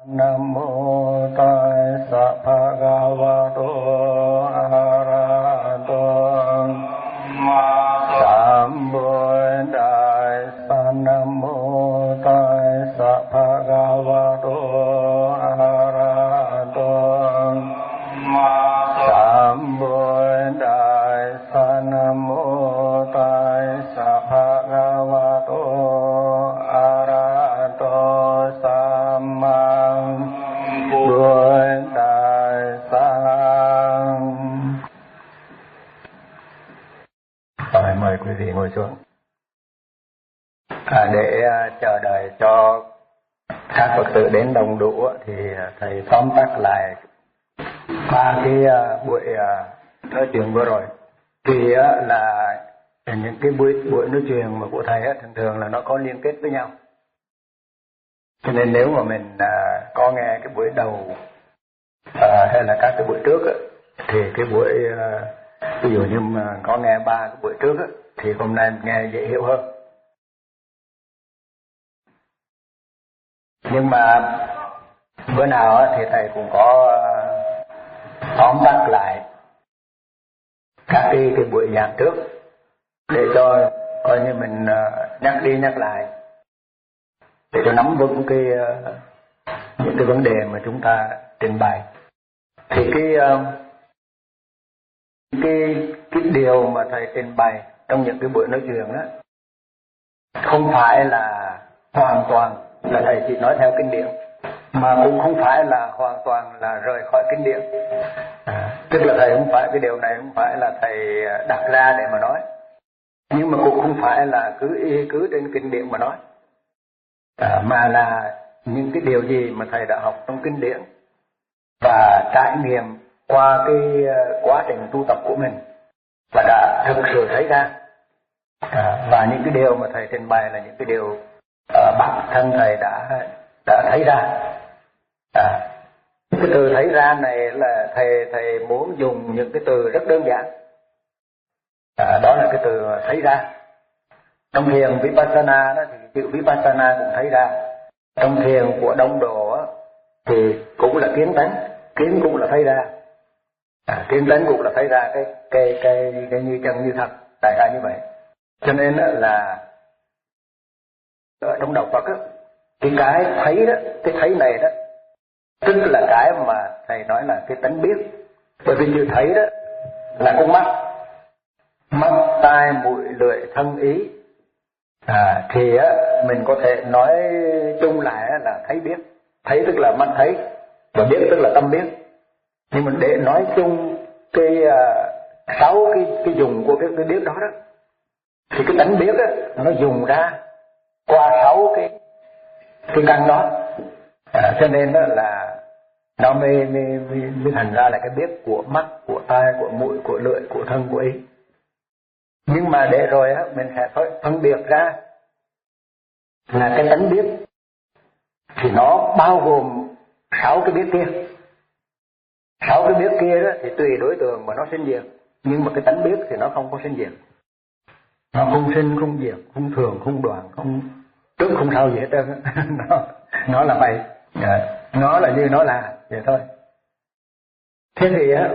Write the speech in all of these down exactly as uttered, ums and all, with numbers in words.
Nam mô Tassa Bhagavato Arahato Sambuddhassa. Nam mô Tassa Bhagavato Arahato Sambuddhassa. Nam mô Tassa Bhagavato Arahato Samma Buddhassa. Rồi, mời quý vị ngồi xuống. À, để uh, chờ đợi cho các Phật tử đến đông đủ thì thầy tóm tắt lại ba cái uh, buổi uh, nói chuyện vừa rồi. Thì uh, là những cái buổi buổi nói chuyện mà của thầy uh, thường thường là nó có liên kết với nhau. Cho nên nếu mà mình uh, có nghe cái buổi đầu uh, hay là các cái buổi trước uh, thì cái buổi uh, ví dụ như mà có nghe ba cái buổi trước uh, thì hôm nay nghe dễ hiểu hơn. Nhưng mà bữa nào thì thầy cũng có tóm tắt lại các cái, cái buổi giảng trước để cho coi như mình nhắc đi nhắc lại để cho nắm vững cái những cái vấn đề mà chúng ta trình bày. Thì cái cái cái điều mà thầy trình bày trong những cái buổi nói chuyện đó không phải là hoàn toàn là thầy chỉ nói theo kinh điển, mà cũng không phải là hoàn toàn là rời khỏi kinh điển. À, tức là thầy không phải cái điều này không phải là thầy đặt ra để mà nói, nhưng mà cũng không phải là cứ y cứ trên kinh điển mà nói, à, mà là những cái điều gì mà thầy đã học trong kinh điển và trải nghiệm qua cái quá trình tu tập của mình và đã thực sự thấy ra. À, và những cái điều mà thầy trình bày là những cái điều Uh, bản thân thầy đã đã thấy ra. À, cái từ thấy ra này là thầy thầy muốn dùng những cái từ rất đơn giản. À, đó là cái từ thấy ra. Trong thiền Vipassana đó thì chữ Vipassana cũng thấy ra. Trong thiền của Đông Độ đó, thì cũng là kiến tánh, kiến cũng là thấy ra. À, kiến tánh cũng là thấy ra cái cái cái, cái như chân như thật, đại khái như vậy. Cho nên đó là ở trong đạo Phật á, cái cái thấy đó, cái thấy này đó, tức là cái mà thầy nói là cái tánh biết. Bởi vì chữ thấy đó là con mắt, mắt, tai, mũi, lưỡi, thân, ý. À, thì á, mình có thể nói chung lại là thấy biết. Thấy tức là mắt thấy, và biết tức là tâm biết. Nhưng mà để nói chung cái uh, sáu cái cái dùng của cái cái biết đó đó, thì cái tánh biết á, nó dùng ra qua sáu cái cái căn đó. À, cho nên đó là nó mới, mới, mới, mới thành ra là cái biết của mắt, của tai, của mũi, của lưỡi, của thân, của ý. Nhưng mà để rồi á, mình sẽ phân biệt ra là cái tánh biết thì nó bao gồm sáu cái biết kia. Sáu cái biết kia đó thì tùy đối tượng mà nó sinh diệt, nhưng mà cái tánh biết thì nó không có sinh diệt. Nó không sinh, không diệt, không thường, không đoạn, không trước, không sau gì hết trơn. nó, nó là vậy. À, nó là như nó là vậy thôi. Thế thì á,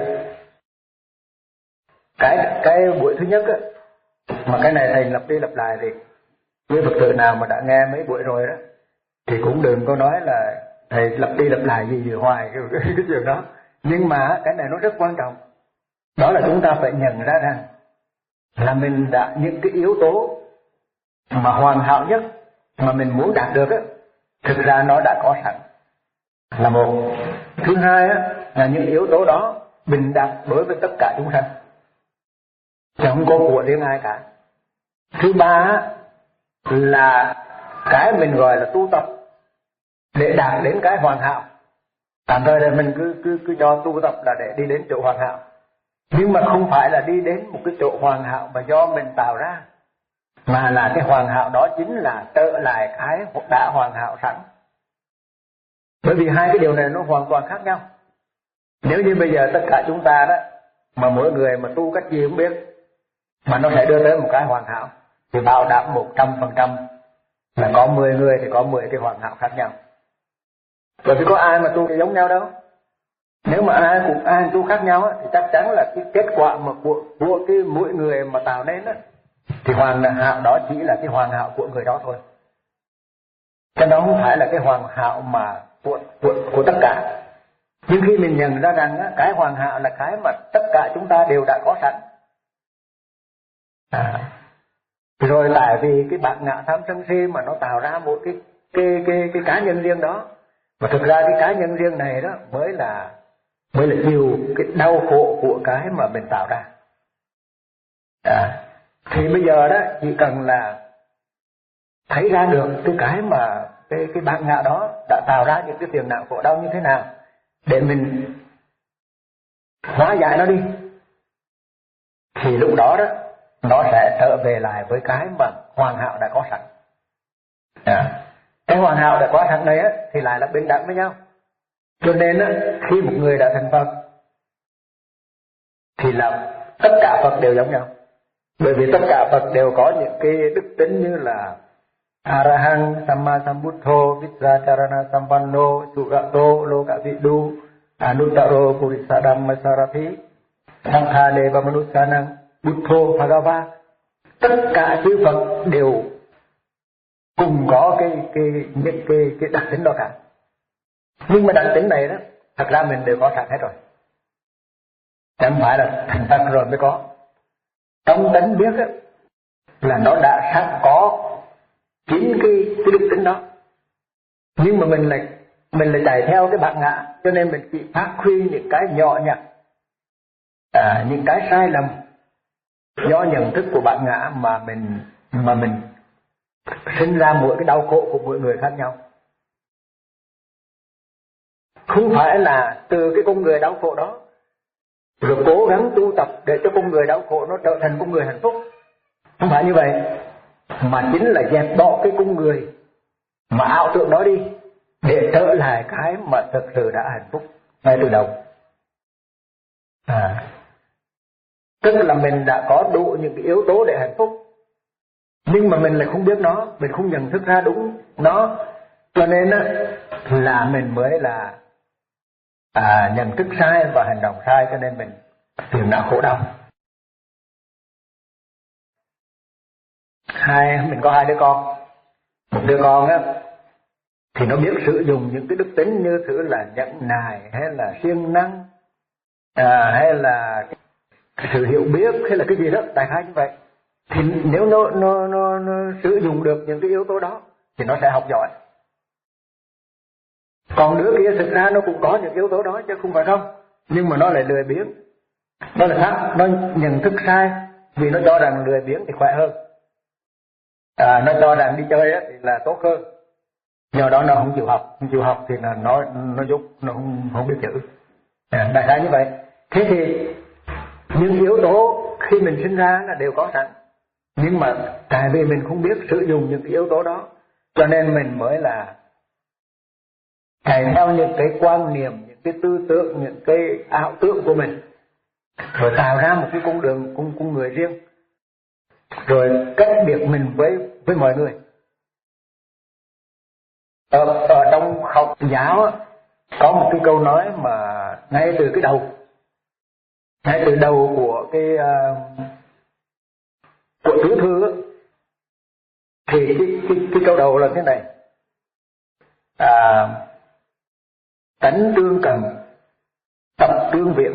cái cái buổi thứ nhất á, mà cái này thầy lặp đi lặp lại thì với Phật tử nào mà đã nghe mấy buổi rồi đó thì cũng đừng có nói là thầy lặp đi lặp lại gì gì hoài cái, cái, cái chuyện đó. Nhưng mà cái này nó rất quan trọng. Đó là chúng ta phải nhận ra rằng là mình đã những cái yếu tố mà hoàn hảo nhất mà mình muốn đạt được á, thực ra nó đã có sẵn là một. Thứ hai á, là những yếu tố đó bình đẳng đối với tất cả chúng sanh, chẳng có của riêng ai cả. Thứ ba á, là cái mình gọi là tu tập để đạt đến cái hoàn hảo. Tạm thời là mình cứ cứ cứ cho tu tập là để đi đến chỗ hoàn hảo, nhưng mà không phải là đi đến một cái chỗ hoàn hảo mà do mình tạo ra, mà là cái hoàn hảo đó chính là trở lại cái đã hoàn hảo sẵn. Bởi vì hai cái điều này nó hoàn toàn khác nhau. Nếu như bây giờ tất cả chúng ta đó mà mỗi người mà tu cách gì không biết mà nó sẽ đưa tới một cái hoàn hảo, thì bảo đảm một trăm phần trăm là có mười người thì có mười cái hoàn hảo khác nhau. Bởi vì có ai mà tu giống nhau đâu. Nếu mà ai cũng ai tu khác nhau á, thì chắc chắn là cái kết quả mà của, của cái mỗi người mà tạo nên á, thì hoàn hảo đó chỉ là cái hoàn hảo của người đó thôi. Cho nó không phải là cái hoàn hảo mà của, của, của tất cả. Nhưng khi mình nhận ra rằng á, cái hoàn hảo là cái mà tất cả chúng ta đều đã có sẵn. À, rồi tại vì cái bản ngã tham sân si mà nó tạo ra một cái cái cái cái cá nhân riêng đó, mà thực ra cái cá nhân riêng này đó mới là mới là chịu cái đau khổ của cái mà mình tạo ra. À, thì bây giờ đó chỉ cần là thấy ra được cái cái mà cái cái bản ngã đó đã tạo ra những cái phiền não khổ đau như thế nào để mình hóa giải nó đi, thì lúc đó đó nó sẽ trở về lại với cái mà hoàn hảo đã có sẵn. À, cái hoàn hảo đã có sẵn này á, thì lại là bình đẳng với nhau. Cho nên á, khi một người đã thành Phật thì là tất cả Phật đều giống nhau. Bởi vì tất cả Phật đều có những cái đức tính như là Arahant, Samma Sambuddho, Vajracharana Sampanno, Surato, Lokavidu, Anuttaro Purisa Dhammasarathi, Sankha Deva Manusanang, Buddho Bhagava. Tất cả chư Phật đều cùng có cái cái những cái cái đặc tính đó cả. Nhưng mà đặc tính này đó, thật ra mình đều có sẵn hết rồi. Chẳng phải là thành Phật rồi mới có. Trong tánh biết á, là nó đã sẵn có chính cái, cái đức tính đó. Nhưng mà mình lại mình lại chạy theo cái bản ngã, cho nên mình chỉ phát huy những cái nhỏ nhặt, à, những cái sai lầm do nhận thức của bản ngã mà mình mà mình sinh ra mỗi cái đau khổ của mỗi người khác nhau. Không phải là từ cái con người đau khổ đó rồi cố gắng tu tập để cho con người đau khổ nó trở thành con người hạnh phúc. Không phải như vậy, mà chính là dẹp bỏ cái con người mà ảo tưởng đó đi để trở lại cái mà thực sự đã hạnh phúc ngay từ đầu. À, tức là mình đã có đủ những cái yếu tố để hạnh phúc, nhưng mà mình lại không biết nó, mình không nhận thức ra đúng nó, cho nên á, là mình mới là à, nhận thức sai và hành động sai, cho nên mình phiền não khổ đau. Hai mình có hai đứa con, một đứa con á thì nó biết sử dụng những cái đức tính như thứ là nhẫn nại hay là siêng năng, à, hay là sự hiểu biết hay là cái gì đó, đại khái như vậy. Thì nếu nó, nó, nó, nó sử dụng được những cái yếu tố đó thì nó sẽ học giỏi. Còn đứa kia thực ra nó cũng có những yếu tố đó chứ không phải không, nhưng mà nó lại lười biếng. Nó là khác, nó nhận thức sai, vì nó cho rằng lười biếng thì khỏe hơn, à, nó cho rằng đi chơi á thì là tốt hơn. Nhờ đó nó không chịu học, không chịu học thì là nó nó giúp, nó không không biết chữ. À, đại khái như vậy. Thế thì những yếu tố khi mình sinh ra là đều có sẵn, nhưng mà tại vì mình không biết sử dụng những cái yếu tố đó, cho nên mình mới là chạy theo những cái quan niệm, những cái tư tưởng, những cái ảo tưởng của mình, rồi tạo ra một cái con đường, con, con người riêng, rồi cách biệt mình với với mọi người. Ở, ở trong học giáo á, có một cái câu nói mà ngay từ cái đầu, ngay từ đầu của cái uh, của tiểu thư á, thì cái, cái, cái câu đầu là thế này: à, tánh tương cần, tập tương viện.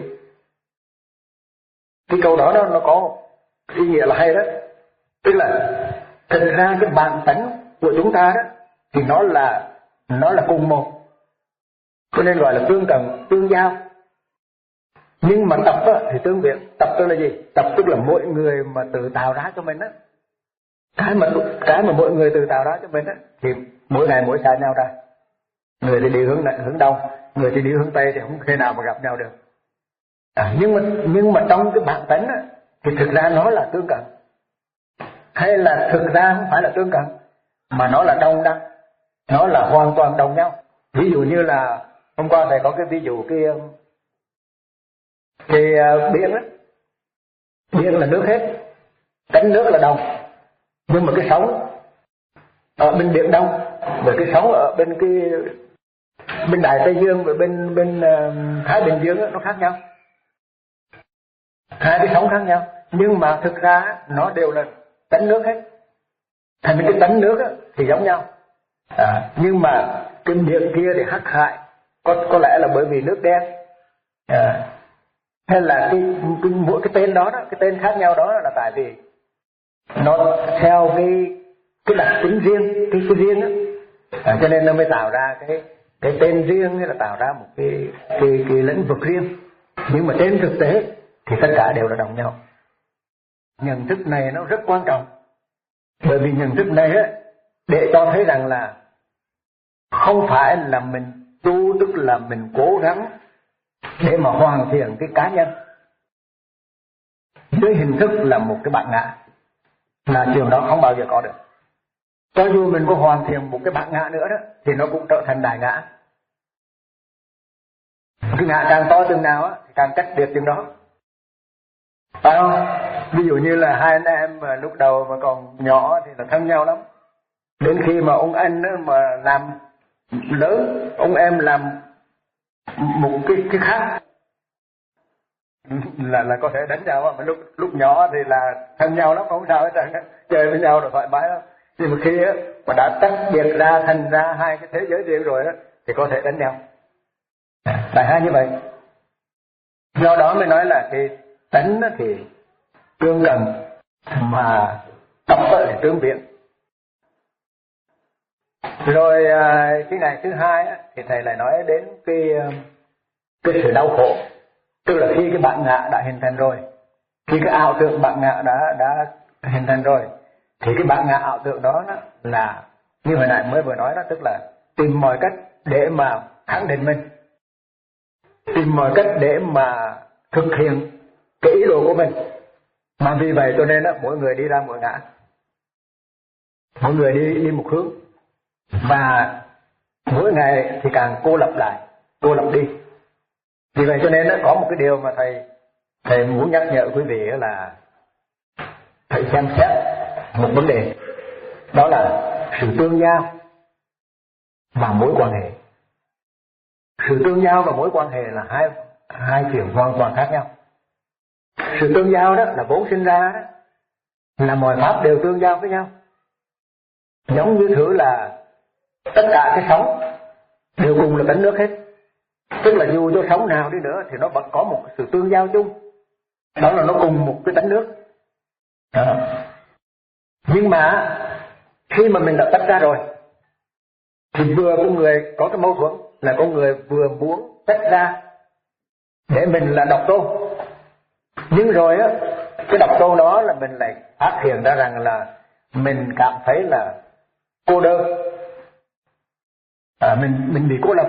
Cái câu đó nó, nó có ý nghĩa là hay đó. Tức là thực ra cái bản tánh của chúng ta đó thì nó là nó là cùng một, cho nên gọi là tương cần, tương giao. Nhưng mà tập á, thì tương viện. Tập tức là gì? Tập tức là mỗi người mà tự tạo ra cho mình á, cái mà cái mà mỗi người tự tạo ra cho mình á, thì mỗi ngày mỗi sai nhau ra. Người thì đi hướng này, hướng đông, người thì đi hướng tây, thì không thể nào mà gặp nhau được. À, nhưng mà nhưng mà trong cái bản tánh á, thì thực ra nó là tương cận, hay là thực ra không phải là tương cận, mà nó là đồng đẳng, nó là hoàn toàn đồng nhau. Ví dụ như là hôm qua thầy có cái ví dụ cái cái uh, biển á, biển là nước hết, tánh nước là đồng, nhưng mà cái sóng ở bên biển đông và cái sóng ở bên cái bên Đại Tây Dương và bên bên uh, Thái Bình Dương đó, nó khác nhau, hai cái sóng khác nhau, nhưng mà thực ra nó đều là tánh nước hết. Thành cái tánh nước đó, thì giống nhau, à, nhưng mà cái miệng kia thì hắc hại, có có lẽ là bởi vì nước đen, à, hay là cái, cái mỗi cái tên đó, đó cái tên khác nhau đó là tại vì nó theo cái cái đặc tính riêng, cái cái riêng đó, à, cho nên nó mới tạo ra cái cái tên riêng, hay là tạo ra một cái cái cái lĩnh vực riêng. Nhưng mà trên thực tế thì tất cả đều là đồng nhau. Nhận thức này nó rất quan trọng, bởi vì nhận thức này á, để cho thấy rằng là không phải là mình tu, tức là mình cố gắng để mà hoàn thiện cái cá nhân dưới hình thức là một cái bản ngã, là chuyện đó không bao giờ có được. Cho dù mình có hoàn thiện một cái bản ngã nữa đó, thì nó cũng trở thành đại ngã. Cái ngã càng to chừng nào á, thì càng cách biệt chừng đó, phải không? Ví dụ như là hai anh em mà lúc đầu mà còn nhỏ thì là thân nhau lắm, đến khi mà ông anh đó mà làm lớn, ông em làm một cái cái khác là là có thể đánh nhau. Mà lúc lúc nhỏ thì là thân nhau lắm, không sao hết trơn, chơi với nhau rồi thoải mái lắm. Nhưng mà khi á mà đã tách biệt ra thành ra hai cái thế giới riêng rồi á, thì có thể đánh nhau. Đại hai như vậy. Do đó mới nói là cái tánh thì tương cần, mà tập thì tương biện. Rồi cái ngày thứ hai á, thì thầy lại nói đến cái cái sự đau khổ, tức là khi cái bản ngã đã hình thành rồi, khi cái ảo tưởng bản ngã đã đã hình thành rồi, thì cái bản ngã ảo tưởng đó, đó là như hồi nãy mới vừa nói đó, tức là tìm mọi cách để mà khẳng định mình, tìm mọi cách để mà thực hiện cái ý đồ của mình. Mà vì vậy cho nên đó, mỗi người đi ra mỗi ngã, mỗi người đi đi một hướng, và mỗi ngày thì càng cô lập lại, cô lập đi. Vì vậy cho nên đó, có một cái điều mà thầy thầy muốn nhắc nhở quý vị là thầy xem xét một vấn đề, đó là sự tương giao và mối quan hệ. Sự tương giao và mối quan hệ là hai hai chuyện hoàn toàn khác nhau. Sự tương giao đó là vốn sinh ra đó, là mọi pháp đều tương giao với nhau. Giống như thử là tất cả cái sóng đều cùng là tánh nước hết, tức là dù cho sóng nào đi nữa thì nó vẫn có một sự tương giao chung, đó là nó cùng một cái tánh nước. Đó. Nhưng mà khi mà mình đã tách ra rồi, thì vừa con người có cái mâu thuẫn là con người vừa muốn tách ra để mình là độc tôn, nhưng rồi á, cái độc tôn đó là mình lại phát hiện ra rằng là mình cảm thấy là cô đơn, à, mình mình bị cô lập.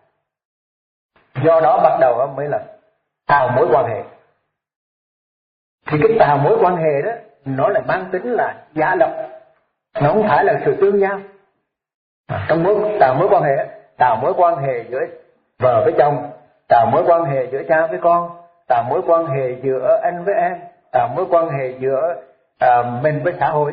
Do đó bắt đầu mới là tạo mối quan hệ. Thì cái tạo mối quan hệ đó nó lại mang tính là giả lập, nó không phải là sự tương giao. À, trong mối tạo mối quan hệ, tạo mối quan hệ giữa vợ với chồng, tạo mối quan hệ giữa cha với con, tạo mối quan hệ giữa anh với em, tạo mối quan hệ giữa à, mình với xã hội.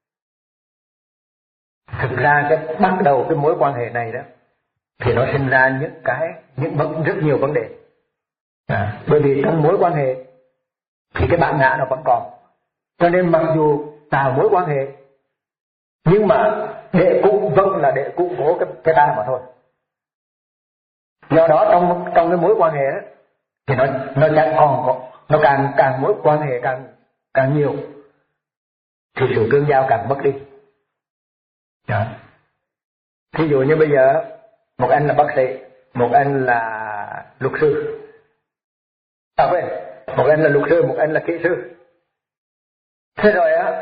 Thực ra cái bắt đầu cái mối quan hệ này đó thì nó sinh ra những cái những vấn rất nhiều vấn đề. À, bởi vì trong mối quan hệ thì cái bản ngã nó vẫn còn, cho nên mặc dù tạo mối quan hệ nhưng mà để cũng vẫn là để củng cố cái cái ta mà thôi. Do đó trong trong cái mối quan hệ đó, thì nó nó chẳng còn có, nó càng càng mối quan hệ càng càng nhiều thì sự tương giao càng mất đi. Đó. Thí dụ như bây giờ một anh là bác sĩ, một anh là luật sư, à quên, một anh là luật sư, một anh là kỹ sư. Thế rồi á,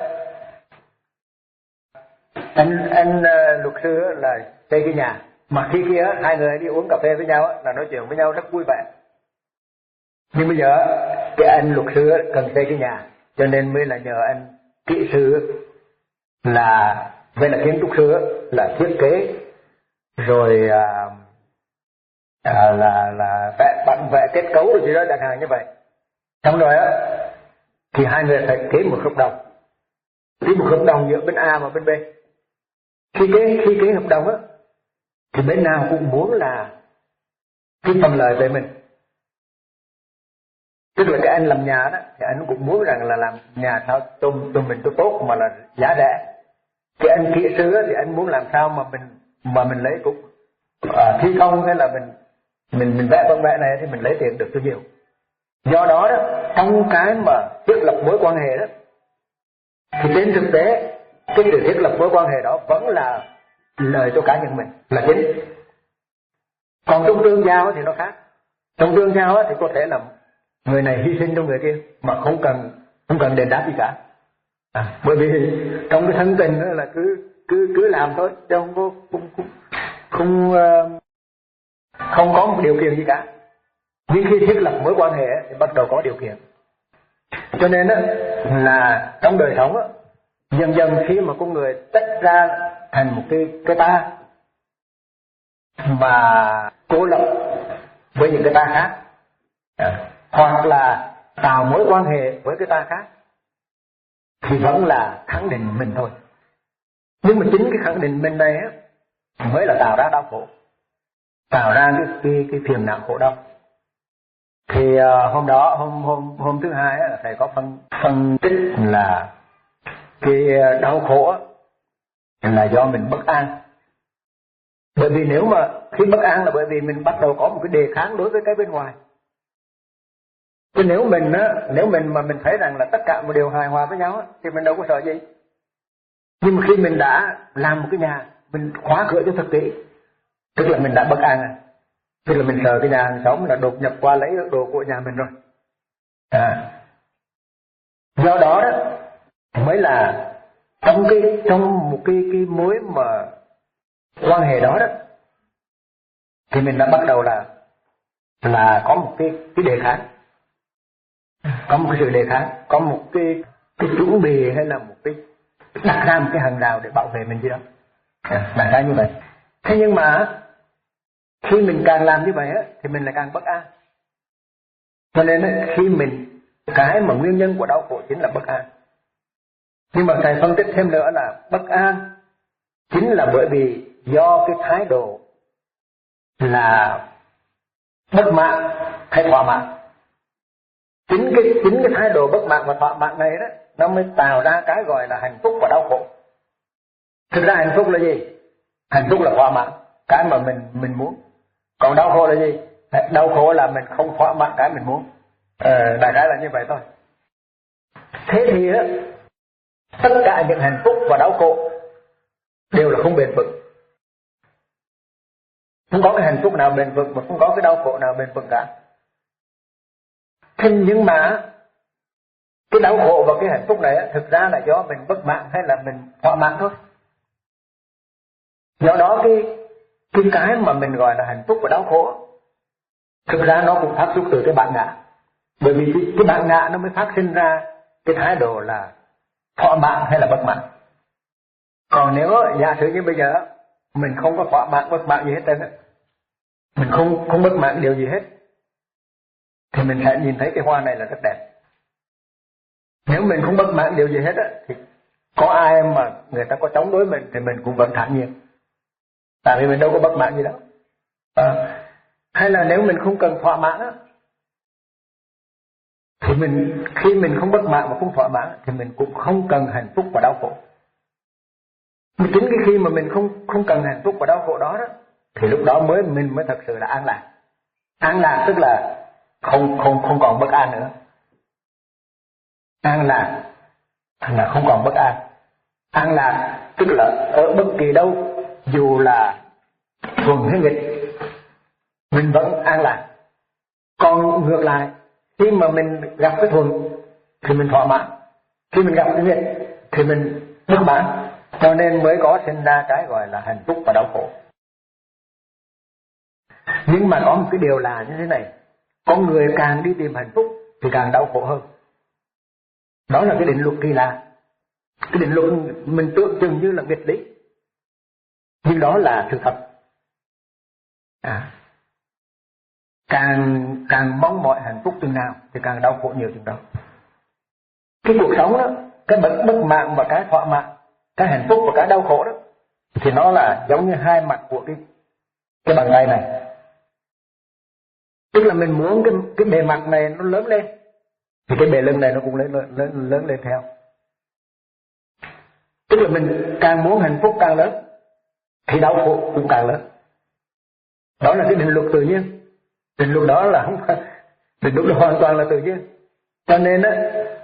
anh anh uh, luật sư là xây cái nhà, mà khi kia hai người đi uống cà phê với nhau là nói chuyện với nhau rất vui vẻ. Nhưng bây giờ cái anh luật sư cần xây cái nhà, cho nên mới là nhờ anh kỹ sư là với là kiến trúc sư là thiết kế, rồi à, à, là là vẽ bản vẽ kết cấu rồi gì đó chẳng hạn như vậy. Xong rồi á thì hai người phải ký một hợp đồng, ký một hợp đồng giữa bên A và bên B. Khi ký khi ký hợp đồng á thì bên nào cũng muốn là cái phần lợi về mình. Tức là cái anh làm nhà đó thì anh cũng muốn rằng là làm nhà sao tụi, tụi mình tốt tốt mà là giá rẻ. Cái anh kỹ sư thì anh muốn làm sao mà mình mà mình lấy cũng à, thi công hay là mình mình mình vẽ con vẽ này thì mình lấy tiền được bao nhiêu. Do đó đó, trong cái mà thiết lập mối quan hệ đó thì trên thực tế cái sự thiết lập mối quan hệ đó vẫn là lời cho cá nhân mình là chính. Còn trong tương giao thì nó khác. Trong tương giao thì có thể là người này hy sinh cho người kia mà không cần không cần đền đáp gì cả. À, bởi vì trong cái thân tình đó là cứ cứ cứ làm thôi, chứ không có không không không, uh, không có một điều kiện gì cả. Nhưng khi thiết lập mối quan hệ thì bắt đầu có điều kiện. Cho nên đó, là trong đời sống đó, dần dần khi mà con người tách ra thành một cái cái ta mà cô lập với những cái ta khác, à, hoặc là tạo mối quan hệ với cái ta khác, thì vẫn là khẳng định mình thôi. Nhưng mà chính cái khẳng định mình này á mới là tạo ra đau khổ, tạo ra cái cái, cái phiền não khổ đau. Thì uh, hôm đó hôm hôm hôm thứ hai á, thầy có phân phân tích là cái đau khổ là do mình bất an. Bởi vì nếu mà khi bất an là bởi vì mình bắt đầu có một cái đề kháng đối với cái bên ngoài. Chứ nếu mình á, nếu mình mà mình thấy rằng là tất cả một điều hài hòa với nhau á, thì mình đâu có sợ gì. Nhưng mà khi mình đã làm một cái nhà, mình khóa cửa cho thật kỹ, tức là mình đã bất an à. Tức là mình sợ cái nhà hàng xóm là đột nhập qua lấy đồ của nhà mình rồi. À. Do đó đó mới là trong cái trong một cái cái mối mà quan hệ đó đó thì mình đã bắt đầu là là có một cái cái đề kháng, có một cái sự đề kháng, có một cái cái chuẩn bị hay là một cái đặt ra một cái hàng rào để bảo vệ mình gì đó. À, đặt ra như vậy. Thế nhưng mà khi mình càng làm như vậy á thì mình lại càng bất an. Cho nên á, khi mình cái mà nguyên nhân của đau khổ chính là bất an. Nhưng mà thầy phân tích thêm nữa là bất an chính là bởi vì do cái thái độ là bất mãn hay thỏa mãn. Chính cái chính cái thái độ bất mãn và thỏa mãn này đó nó mới tạo ra cái gọi là hạnh phúc và đau khổ. Thực ra hạnh phúc là gì? Hạnh phúc là thỏa mãn cái mà mình mình muốn. Còn đau khổ là gì? Đau khổ là mình không thỏa mãn cái mình muốn. Ờ, đại khái là như vậy thôi. Thế thì á, tất cả những hạnh phúc và đau khổ đều là không bền vững. Không có cái hạnh phúc nào bền vững mà không có cái đau khổ nào bền vững cả. Thế nhưng mà cái đau khổ và cái hạnh phúc này á, thực ra là do mình bất mãn hay là mình thỏa mãn thôi. Do đó cái cái cái mà mình gọi là hạnh phúc và đau khổ thực ra nó cũng phát xuất từ cái bản ngã. Bởi vì cái, cái bản ngã nó mới phát sinh ra cái thái độ là thỏa mãn hay là bất mãn. Còn nếu giả sử như bây giờ mình không có thỏa mãn bất mãn gì hết trơn á, mình không không bất mãn điều gì hết, thì mình sẽ nhìn thấy cái hoa này là rất đẹp. Nếu mình không bất mãn điều gì hết á, thì có ai mà người ta có chống đối mình thì mình cũng vẫn thản nhiên. Tại vì mình đâu có bất mãn gì đâu. À, hay là nếu mình không cần thỏa mãn á, thì mình khi mình không bất mãn và không thỏa mãn thì mình cũng không cần hạnh phúc và đau khổ. Nhưng chính cái khi mà mình không không cần hạnh phúc và đau khổ đó đó, thì lúc đó mới mình mới thật sự là an lạc. An lạc tức là không không không còn bất an nữa. An lạc là không còn bất an. An lạc tức là ở bất kỳ đâu, dù là thuận hay nghịch, mình vẫn an lạc. Còn ngược lại, khi mà mình gặp cái thuận thì mình thỏa mãn, khi mình gặp cái nghịch thì mình bất mãn. Cho nên mới có sinh ra cái gọi là hạnh phúc và đau khổ. Nhưng mà có một cái điều là như thế này, con người càng đi tìm hạnh phúc thì càng đau khổ hơn. Đó là cái định luật kỳ lạ. Cái định luật mình tưởng chừng như là nghịch lý, nhưng đó là sự thật. À, càng càng mong mọi hạnh phúc chừng nào thì càng đau khổ nhiều chừng đó. Cái cuộc sống đó, cái bất bất mãn và cái thỏa mãn, cái hạnh phúc và cái đau khổ đó, thì nó là giống như hai mặt của cái cái bàn tay này. Tức là mình muốn cái cái bề mặt này nó lớn lên, thì cái bề lưng này nó cũng lớn lớn lớn lên theo. Tức là mình càng muốn hạnh phúc càng lớn, thì đau khổ cũng càng lớn. Đó là cái định luật tự nhiên. Định luật đó là không phải, định luật đó hoàn toàn là tự nhiên. Cho nên á,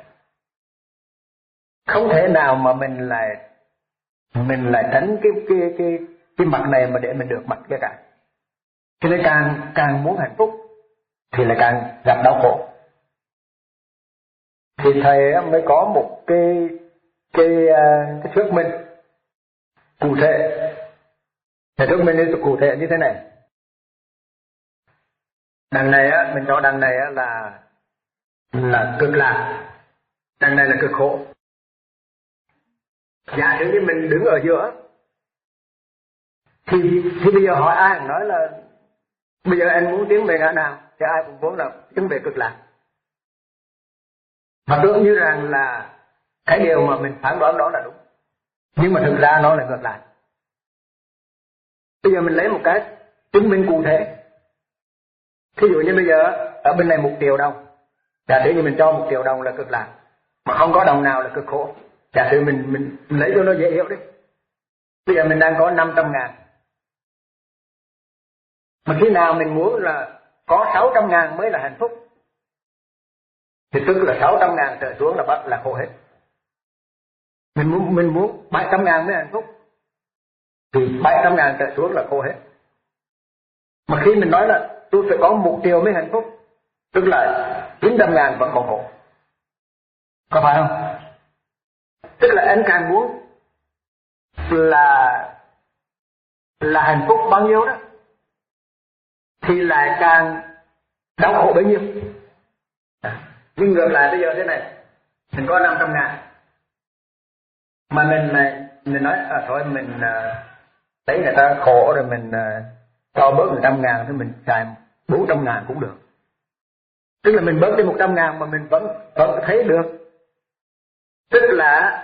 không thể nào mà mình lại mình lại tránh cái cái cái cái mặt này mà để mình được mặt kia cả. Cho nên càng càng muốn hạnh phúc thì lại càng gặp đau khổ. Thì thầy mới có một cái cái cái thuyết minh cụ thể. Thầy thuyết minh cụ thể như thế này. Đằng này á, mình cho đằng này á là là cực lạc, đằng này là cực khổ. Giả sử như mình đứng ở giữa, thì thì bây giờ hỏi ai cũng nói là bây giờ anh muốn tiến về ngã nào, thì ai cũng muốn là tiến về cực lạc. Mà tưởng như rằng là cái điều mà mình phán đoán đó là đúng, nhưng mà thực ra nó là ngược lại. Bây giờ mình lấy một cái chứng minh cụ thể. Thí dụ như bây giờ ở bên này một triệu đồng, giả sử như mình cho một triệu đồng là cực lạc, mà không có đồng nào là cực khổ. Giả sử mình mình lấy cho nó dễ hiểu đi. Bây giờ mình đang có năm trăm ngàn, mà khi nào mình muốn là có sáu trăm ngàn mới là hạnh phúc, thì tức là sáu trăm ngàn trở xuống là bắt là khổ hết. Mình muốn mình muốn bảy trăm ngàn mới hạnh phúc, thì bảy trăm ngàn trở xuống là khổ hết. Mà khi mình nói là tôi phải có một triệu mới hạnh phúc, tức là chín trăm ngàn vẫn còn khổ. Có phải không? Tức là anh càng muốn là là hạnh phúc bao nhiêu đó, thì lại càng đau khổ bấy nhiêu. Nhưng ngược lại bây giờ thế này, mình có năm trăm ngàn, mà mình này mình nói à, thôi mình à, thấy người ta khổ rồi mình à, cho bớt một trăm ngàn thì mình xài bốn trăm ngàn cũng được. Tức là mình bớt đi một trăm ngàn mà mình vẫn vẫn thấy được. Tức là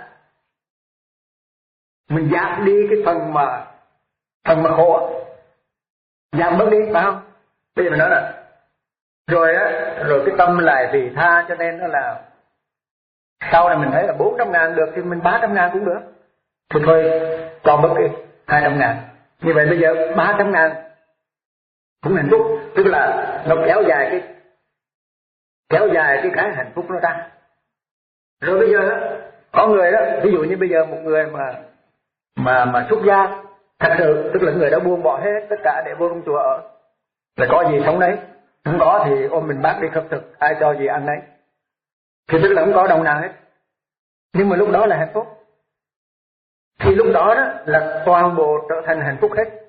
mình giảm đi cái phần mà phần mà khổ, giảm bớt đi, phải không? Bây giờ mình nói là rồi á, rồi cái tâm lại vị tha, cho nên nó là sau này mình thấy là bốn trăm ngàn được thì mình ba trăm ngàn cũng được. Thì thôi cho bớt đi hai trăm ngàn. Như vậy bây giờ ba trăm ngàn cũng hạnh phúc. Tức là nó kéo dài cái kéo dài cái cái hạnh phúc nó ra. Rồi bây giờ có người đó, ví dụ như bây giờ một người mà mà mà xuất gia thật sự, tức là người đã buông bỏ hết tất cả để vô trong chùa ở, là có gì sống đấy, không có thì ôm mình bác đi khất thực, ai cho gì ăn đấy, thì tức là không có đồng nào hết. Nhưng mà lúc đó là hạnh phúc. Thì lúc đó đó là toàn bộ trở thành hạnh phúc hết.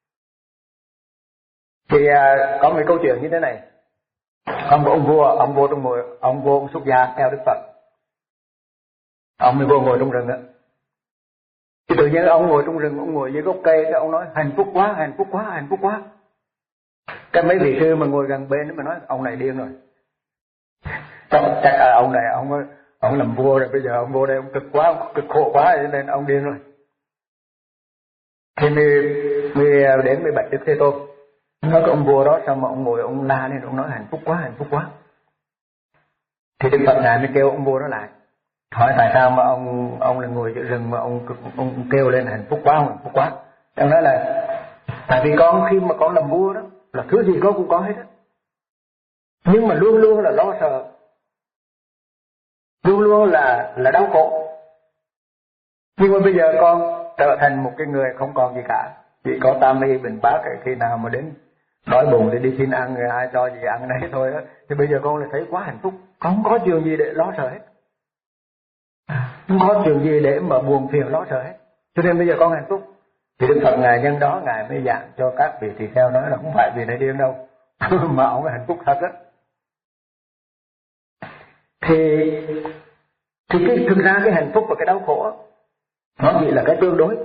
Thì à, có một câu chuyện như thế này. Có một ông vua, ông vua trong ngồi, ông vua ông xuất gia theo Đức Phật. Ông mới vô ngồi trong rừng á. Thì tự nhiên ông ngồi trong rừng, ông ngồi dưới gốc cây, cái ông nói hạnh phúc quá, hạnh phúc quá, hạnh phúc quá. Cái mấy vị sư mà ngồi gần bên mà nói ông này điên rồi. Chắc à, ông này ông ông làm vua rồi, bây giờ ông vô đây ông cực quá, ông cực khổ quá cho nên ông điên rồi. Thì mới, mới đến mới bạch Đức Thế Tôn. Nói cái ông vua đó sao mà ông ngồi ông la lên, ông nói hạnh phúc quá, hạnh phúc quá. Thì Đức Phật ngài mới kêu ông vua đó lại, hỏi tại sao mà ông ông là ngồi giữa rừng mà ông ông kêu lên hạnh phúc quá, hạnh phúc quá. Ông nói là tại vì con khi mà con làm vua đó là thứ gì con cũng có hết á, nhưng mà luôn luôn là lo sợ, luôn luôn là là đau khổ. Nhưng mà bây giờ con trở thành một cái người không còn gì cả, chỉ có tam y bình bát, khi nào mà đến đói bụng thì đi xin ăn, người ai cho gì ăn đấy thôi đó. Thì bây giờ con lại thấy quá hạnh phúc, con không có chuyện gì để lo sợ hết, không có chuyện gì để mà buồn phiền lo sợ hết, cho nên bây giờ con hạnh phúc. Thì Đức Phật ngài nhân đó ngài mới giảng cho các vị tỳ kheo nói là không phải vì này điên đâu mà ông hạnh phúc thật á. Thì thì cái thực ra cái hạnh phúc và cái đau khổ nó chỉ là cái tương đối.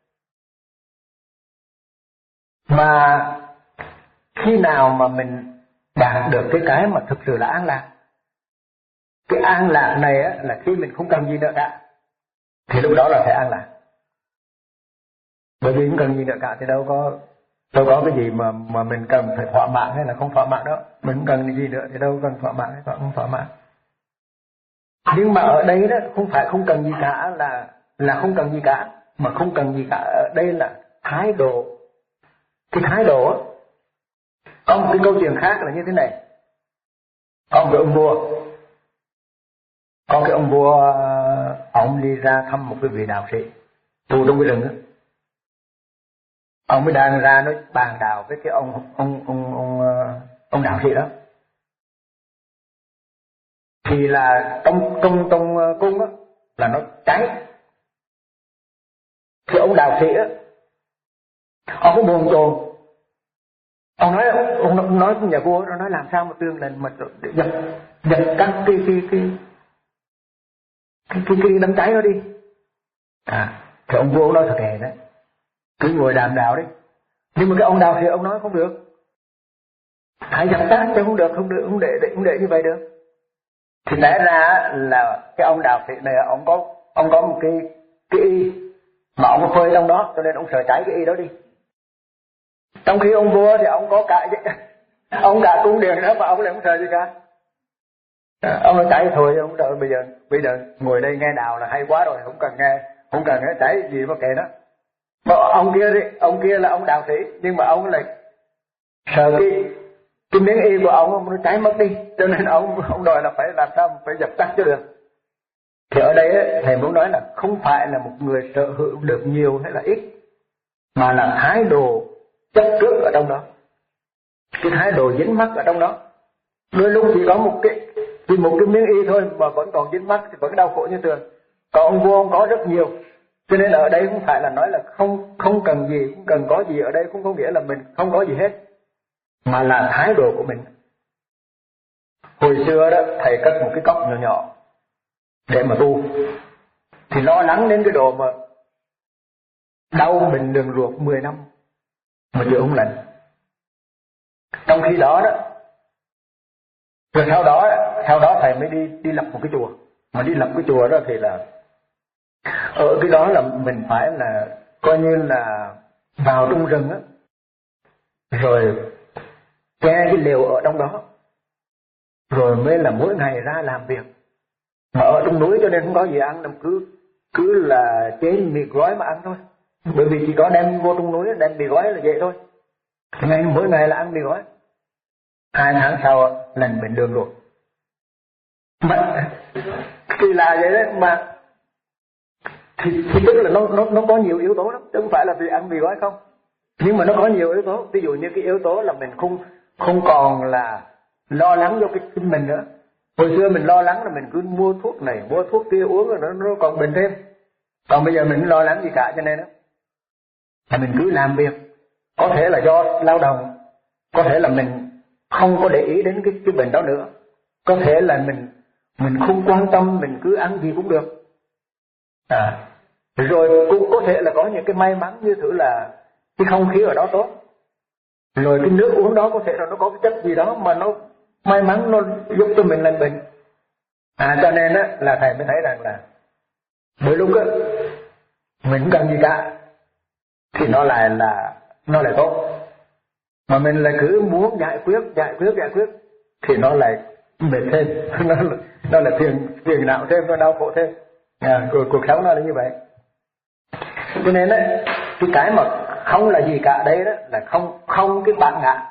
Mà khi nào mà mình đạt được cái cái mà thực sự là an lạc, cái an lạc này á, là khi mình không cần gì nữa cả, thì lúc đó là phải an lạc. Bởi vì không cần gì nữa cả thì đâu có đâu có cái gì mà mà mình cần phải thỏa mãn hay là không thỏa mãn đó. Mình không cần cái gì nữa thì đâu cần thỏa mãn hay không thỏa mãn. Nhưng mà ở đây đó không phải không cần gì cả là là không cần gì cả, mà không cần gì cả ở đây là thái độ. Cái thái độ đó, có một cái câu chuyện khác là như thế này. Có một cái ông vua, có cái ông vua, ông đi ra thăm một cái vị đạo sĩ tu trong cái rừng đó. Ông mới đang ra nói bàn đạo với cái ông ông ông ông ông đạo sĩ đó. Thì là trong trong trong cung á là nó cháy. Thì ông đạo sĩ á, ông có buồn chồn. Ông nói ông nói với nhà vua, nó nói làm sao mà tường lên mà dập dập cắt cái cái cái cái cái, cái đám cháy nó đi. À, thì ông vua nói thật hề đấy, cứ ngồi đàm đạo đấy. Nhưng mà cái ông đạo sĩ ông nói không được, hãy dập tắt chứ không được, không được, không để không để như vậy được. Thì lẽ ra là cái ông đạo sĩ này ông có ông có một cái cái y mà ông có phơi trong đó, cho nên ông sợ cháy cái y đó đi. Trong khi ông vua thì ông có cả ông cả cung điện đó mà ông lại không sợ gì cả. Ông nói cháy thôi, ông đợi bây giờ bây giờ ngồi đây nghe đạo là hay quá rồi, không cần nghe, không cần nghe cháy gì mà kệ nó. Mà ông kia đi, ông kia là ông đạo sĩ, nhưng mà ông lại sợ cái cái miếng y của ông nó cháy mất đi, cho nên ông ông đòi là phải làm sao phải dập tắt cho được. Thì ở đây ấy, thầy muốn nói là không phải là một người sở hữu được nhiều hay là ít, mà là thái độ chấp trước ở trong đó, cái thái độ dính mắc ở trong đó. Đôi lúc chỉ có một cái chỉ một cái miếng y thôi mà vẫn còn dính mắc thì vẫn đau khổ như thường. Còn ông vua ông có rất nhiều, cho nên ở đây không phải là nói là không không cần gì, không cần có gì. Ở đây cũng không nghĩa là mình không có gì hết, mà là thái độ của mình. Hồi xưa đó thầy cất một cái cốc nhỏ nhỏ để mà tu, thì lo lắng đến cái độ mà đau mình đường ruột mười năm mà chữa không lành. Trong khi đó đó, rồi sau đó sau đó thầy mới đi đi lập một cái chùa. Mà đi lập cái chùa đó thì là ở cái đó là mình phải là coi như là vào trong rừng á, rồi che cái lều ở trong đó, rồi mới là mỗi ngày ra làm việc. Mà ở trong núi cho nên không có gì ăn, cứ cứ là chế mì gói mà ăn thôi. Bởi vì chỉ có đem vô trong núi đem mì gói là vậy thôi. Ngày mỗi ngày là ăn mì gói. Hai tháng sau lần bệnh đường rồi. Mà kỳ lạ vậy đấy mà. Thì, thì tức là nó nó nó có nhiều yếu tố lắm, chứ không phải là vì ăn mì gói không. Nhưng mà nó có nhiều yếu tố. Ví dụ như cái yếu tố là mình không không còn là lo lắng cho cái mình nữa. Hồi xưa mình lo lắng là mình cứ mua thuốc này mua thuốc kia uống rồi nó, nó còn bệnh thêm. Còn bây giờ mình không lo lắng gì cả, cho nên đó là mình cứ làm việc. Có thể là do lao động, có thể là mình không có để ý đến cái, cái bệnh đó nữa, có thể là mình mình không quan tâm, mình cứ ăn gì cũng được. À, rồi cũng có thể là có những cái may mắn như thử là cái không khí ở đó tốt, rồi cái nước uống đó có thể là nó có cái chất gì đó mà nó may mắn nó giúp cho mình lành bệnh. À, cho nên á là thầy mới thấy rằng là mỗi lúc á mình không cần gì cả thì nó lại là nó lại tốt, mà mình lại cứ muốn giải quyết giải quyết giải quyết thì nó lại mệt thêm, nó là, nó là phiền phiền não thêm, nó đau khổ thêm. À, cuộc, cuộc sống nó là như vậy. Cho nên á cái cái mà không là gì cả đây đó là không không cái bản ngã,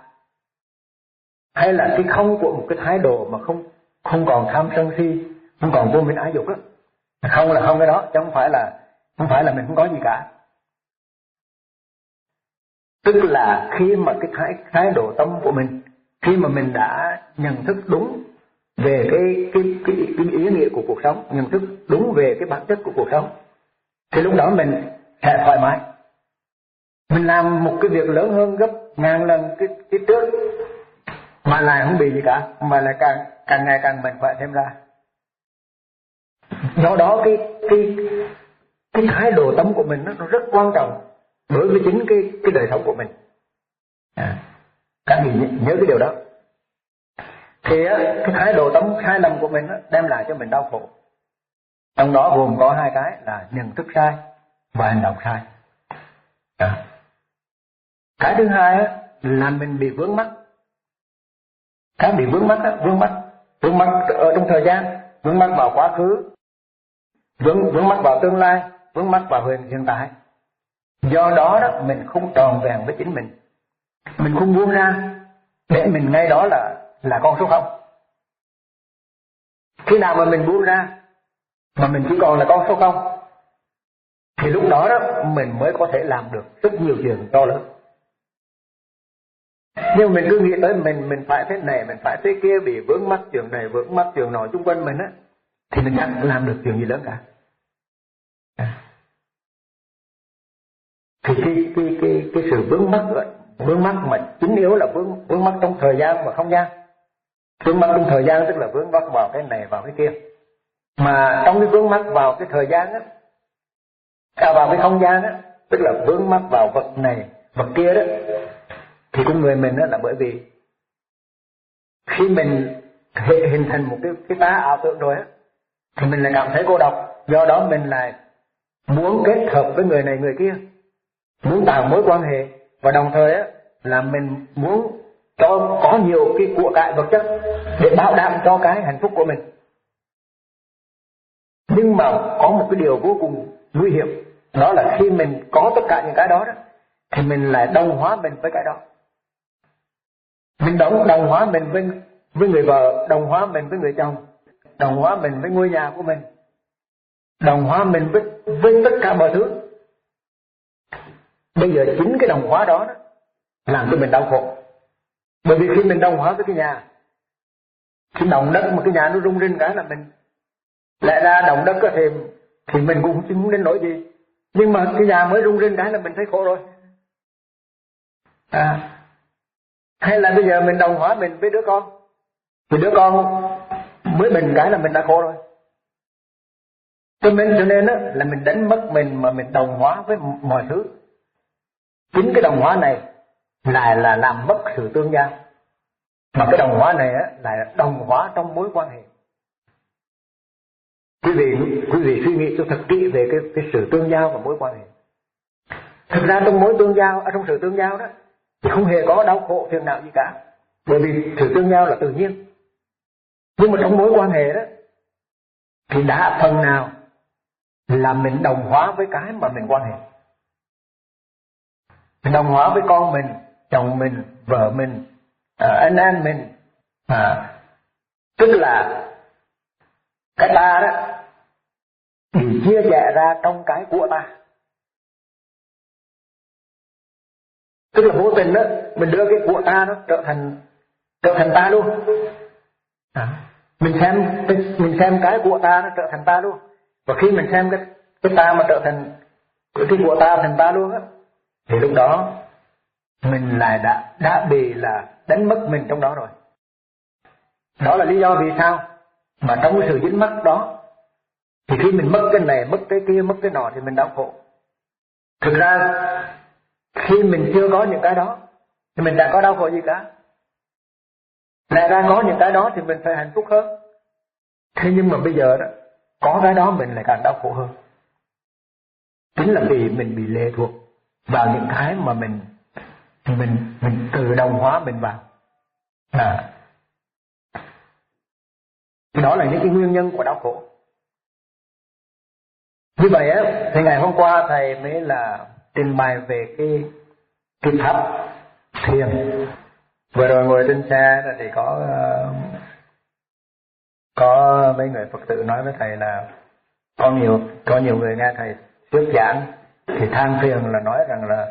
hay là cái không của một cái thái độ mà không không còn tham sân si, không còn vô minh ái dục á. Không là không cái đó, chứ không phải là không phải là mình không có gì cả. Tức là khi mà cái thái thái độ tâm của mình, khi mà mình đã nhận thức đúng về cái cái cái, cái ý nghĩa của cuộc sống, nhận thức đúng về cái bản chất của cuộc sống, thì lúc đó mình sẽ thoải mái. Mình làm một cái việc lớn hơn gấp ngàn lần cái cái trước mà lại không bị gì cả, mà lại càng càng ngày càng mạnh khỏe thêm ra. Do đó cái cái cái thái độ tâm của mình nó, nó rất quan trọng đối với chính cái cái đời sống của mình. À, các vị nhớ cái điều đó. Thì á, cái thái độ tâm sai lầm của mình á, đem lại cho mình đau khổ. Trong đó gồm có hai cái là nhận thức sai và hành động sai. À. Cái thứ hai á, là mình bị vướng mắc. Cái bị vướng mắc á, vướng mắc, vướng mắc ở trong thời gian, vướng mắc vào quá khứ, vướng vướng mắc vào tương lai, vướng mắc vào hiện tại. Do đó đó mình không tròn vẹn với chính mình, mình không buông ra để mình ngay đó là là con số không. Khi nào mà mình buông ra mà mình chỉ còn là con số không, thì lúc đó đó mình mới có thể làm được rất nhiều chuyện to lớn. Nhưng mình cứ nghĩ tới mình mình phải thế này, mình phải thế kia, bị vướng mắc chuyện này, vướng mắc chuyện nọ xung quanh mình á, thì mình chẳng làm được chuyện gì lớn cả. Thì cái cái cái cái sự vướng mắc rồi, vướng mắc mà chính yếu là vướng vướng mắc trong thời gian và không gian. Vướng mắc trong thời gian tức là vướng mắc vào cái này vào cái kia. Mà trong cái vướng mắc vào cái thời gian á, à, vào cái không gian á, tức là vướng mắc vào vật này vật kia đó, thì con người mình đó là bởi vì khi mình hình thành một cái cái tá ảo tưởng rồi á, thì mình lại cảm thấy cô độc. Do đó mình lại muốn kết hợp với người này người kia, muốn tạo mối quan hệ, và đồng thời á là mình muốn cho có nhiều cái của cải vật chất để bảo đảm cho cái hạnh phúc của mình. Nhưng mà có một cái điều vô cùng nguy hiểm, đó là khi mình có tất cả những cái đó đó, thì mình lại đồng hóa mình với cái đó. Mình đồng, đồng hóa mình với, với người vợ, đồng hóa mình với người chồng, đồng hóa mình với ngôi nhà của mình, đồng hóa mình với, với tất cả mọi thứ. Bây giờ chính cái đồng hóa đó, đó làm cho mình đau khổ. Bởi vì khi mình đồng hóa với cái nhà, khi động đất mà cái nhà nó rung rinh cái là mình lẽ ra động đất có thì thì mình cũng không đến nỗi gì, nhưng mà cái nhà mới rung rinh cái là mình thấy khổ rồi. À, hay là bây giờ mình đồng hóa mình với đứa con, thì đứa con mới bệnh cái là mình đã khổ rồi. Cho nên cho nên á là mình đánh mất mình mà mình đồng hóa với mọi thứ. Chính cái đồng hóa này lại là làm mất sự tương giao, mà cái đồng hóa này á lại là đồng hóa trong mối quan hệ. Quý vị quý vị suy nghĩ cho thật kỹ về cái cái sự tương giao và mối quan hệ. Thực ra trong mối tương giao, ở trong sự tương giao đó thì không hề có đau khổ phiền não gì cả, bởi vì sự tương giao là tự nhiên. Nhưng mà trong mối quan hệ đó thì đã phần nào là mình đồng hóa với cái mà mình quan hệ. Mình đồng hóa với con mình, chồng mình, vợ mình, à, anh em mình, à, tức là cái ta đó bị chia rẽ ra trong cái của ta. Tức là vô tình đó mình đưa cái của ta nó trở thành trở thành ta luôn. À, mình xem mình xem cái của ta nó trở thành ta luôn. Và khi mình xem cái cái ta mà trở thành cái của ta thành ta luôn á, thì lúc đó mình lại đã đã bị là đánh mất mình trong đó rồi. Đó là lý do vì sao mà trong cái sự dính mắc đó, thì khi mình mất cái này, mất cái kia, mất cái nọ thì mình đau khổ. Thực ra khi mình chưa có những cái đó thì mình đã có đau khổ gì cả. Lại ra có những cái đó thì mình phải hạnh phúc hơn. Thế nhưng mà bây giờ đó, có cái đó mình lại càng đau khổ hơn. Chính là vì mình bị lệ thuộc vào những cái mà mình mình mình tự đồng hóa mình vào. À, đó là những cái nguyên nhân của đau khổ. Như vậy á, thì ngày hôm qua thầy mới là trình bày về cái cái pháp thiền. Vừa rồi ngồi trên xe thì có có mấy người Phật tử nói với thầy là có nhiều có nhiều người nghe thầy thuyết giảng thì than phiền là nói rằng là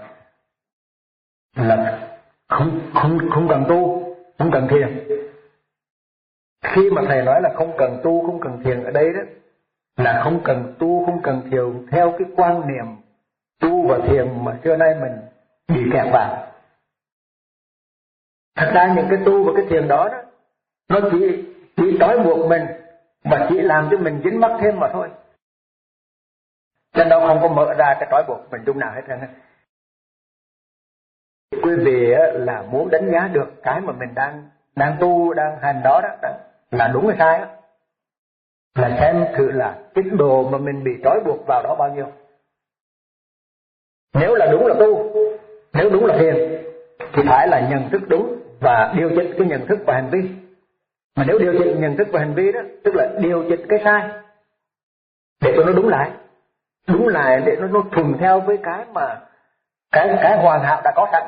là không không không cần tu, không cần thiền. Khi mà thầy nói là không cần tu, không cần thiền ở đây đó là không cần tu, không cần thiền theo cái quan niệm tu và thiền mà xưa nay mình bị kẹt vào. Thật ra những cái tu và cái thiền đó đó nó chỉ chỉ trói buộc mình và chỉ làm cho mình dính mắc thêm mà thôi. Nên đâu không có mở ra cái trói buộc mình lúc nào hết trơn. Quý vị là muốn đánh giá được cái mà mình đang đang tu, đang hành đó đó là đúng hay sai á, là xem thử là cái độ mà mình bị trói buộc vào đó bao nhiêu. Nếu là đúng là tu, nếu đúng là thiền, thì phải là nhận thức đúng và điều chỉnh cái nhận thức và hành vi. Mà nếu điều chỉnh nhận thức và hành vi đó, tức là điều chỉnh cái sai để cho nó đúng lại, đúng lại để nó, nó thuần theo với cái mà cái cái hoàn hảo đã có sẵn,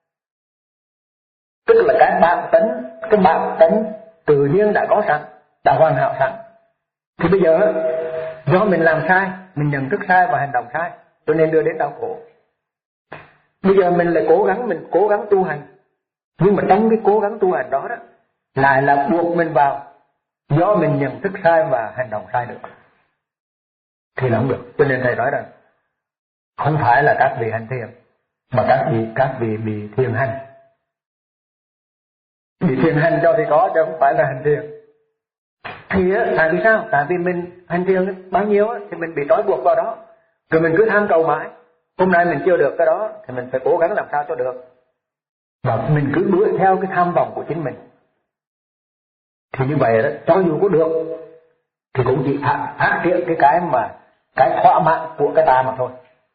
tức là cái bản tính cái bản tính tự nhiên đã có sẵn, đã hoàn hảo sẵn. Thì bây giờ do mình làm sai, mình nhận thức sai và hành động sai, cho nên đưa đến đau khổ. Bây giờ mình lại cố gắng mình cố gắng tu hành, nhưng mà trong cái cố gắng tu hành đó đó lại là buộc mình vào do mình nhận thức sai và hành động sai được, thì là không được. Cho nên thầy nói rằng không phải là các vị hành thiền, mà các vị các vị bị thiền hành. Bị thiền hành cho thì có, chứ không phải là hành thiền. Thì á, tại vì sao? Tại vì mình hành thiền bao nhiêu á, thì mình bị trói buộc vào đó, rồi mình cứ tham cầu mãi. Hôm nay mình chưa được cái đó thì mình phải cố gắng làm sao cho được, và mình cứ đuổi theo cái tham vọng của chính mình. Thì như vậy đó, cho dù có được thì cũng chỉ phát, phát triển cái cái mà cái thỏa mãn của cái ta mà thôi.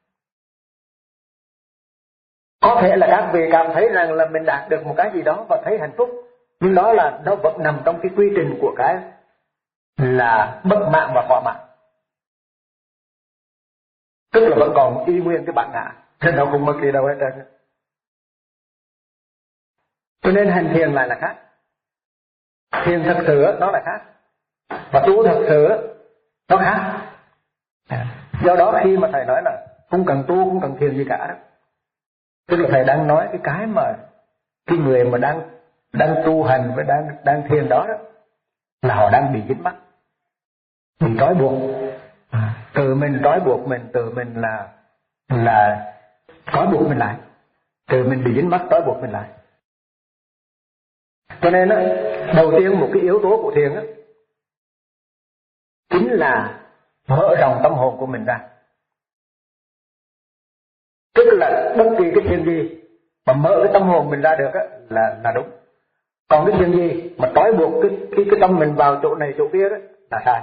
Có thể là các vị cảm thấy rằng là mình đạt được một cái gì đó và thấy hạnh phúc, nhưng đó là nó vẫn nằm trong cái quy trình của cái là bất mãn và thỏa mãn, tức là vẫn còn y nguyên cái bản ngã, chứ nó không mất đi đâu hết trơn. Cho nên hành thiền lại là khác, thiền thật sự nó là khác, và tu thật sự nó khác. Do đó khi mà thầy nói là không cần tu, không cần thiền gì cả đó, tức là thầy đang nói cái cái mà cái người mà đang đang tu hành với đang đang thiền đó đó là họ đang bị dính mắc, bị trói buộc, tự mình trói buộc mình, tự mình là là trói buộc mình lại, tự mình bị dính mắc trói buộc mình lại. Cho nên đó, đầu tiên một cái yếu tố của thiền đó chính là mở rộng tâm hồn của mình ra. Tức là bất kỳ cái chuyện gì mà mở cái tâm hồn mình ra được á là là đúng. Còn cái chuyện gì mà trói buộc cái cái cái tâm mình vào chỗ này chỗ kia đó là sai.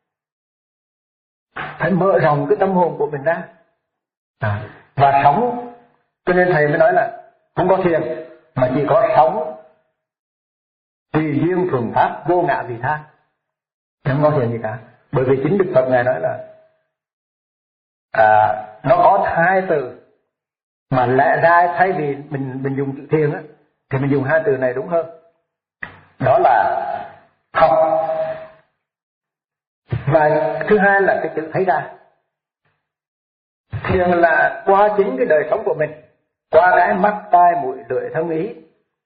Phải mở rộng cái tâm hồn của mình ra à, và sống. Cho nên thầy mới nói là không có thiền mà chỉ có sống tùy duyên thường pháp vô ngã vị tha, không có thiền gì cả. Bởi vì chính Đức Phật ngài nói là à, nó có hai từ mà lẽ ra thay vì mình mình dùng chữ thiền á thì mình dùng hai từ này đúng hơn. Đó là học, và thứ hai là cái chữ thấy ra. Thiền là qua chính cái đời sống của mình, qua cái mắt tai mũi lưỡi thân ý,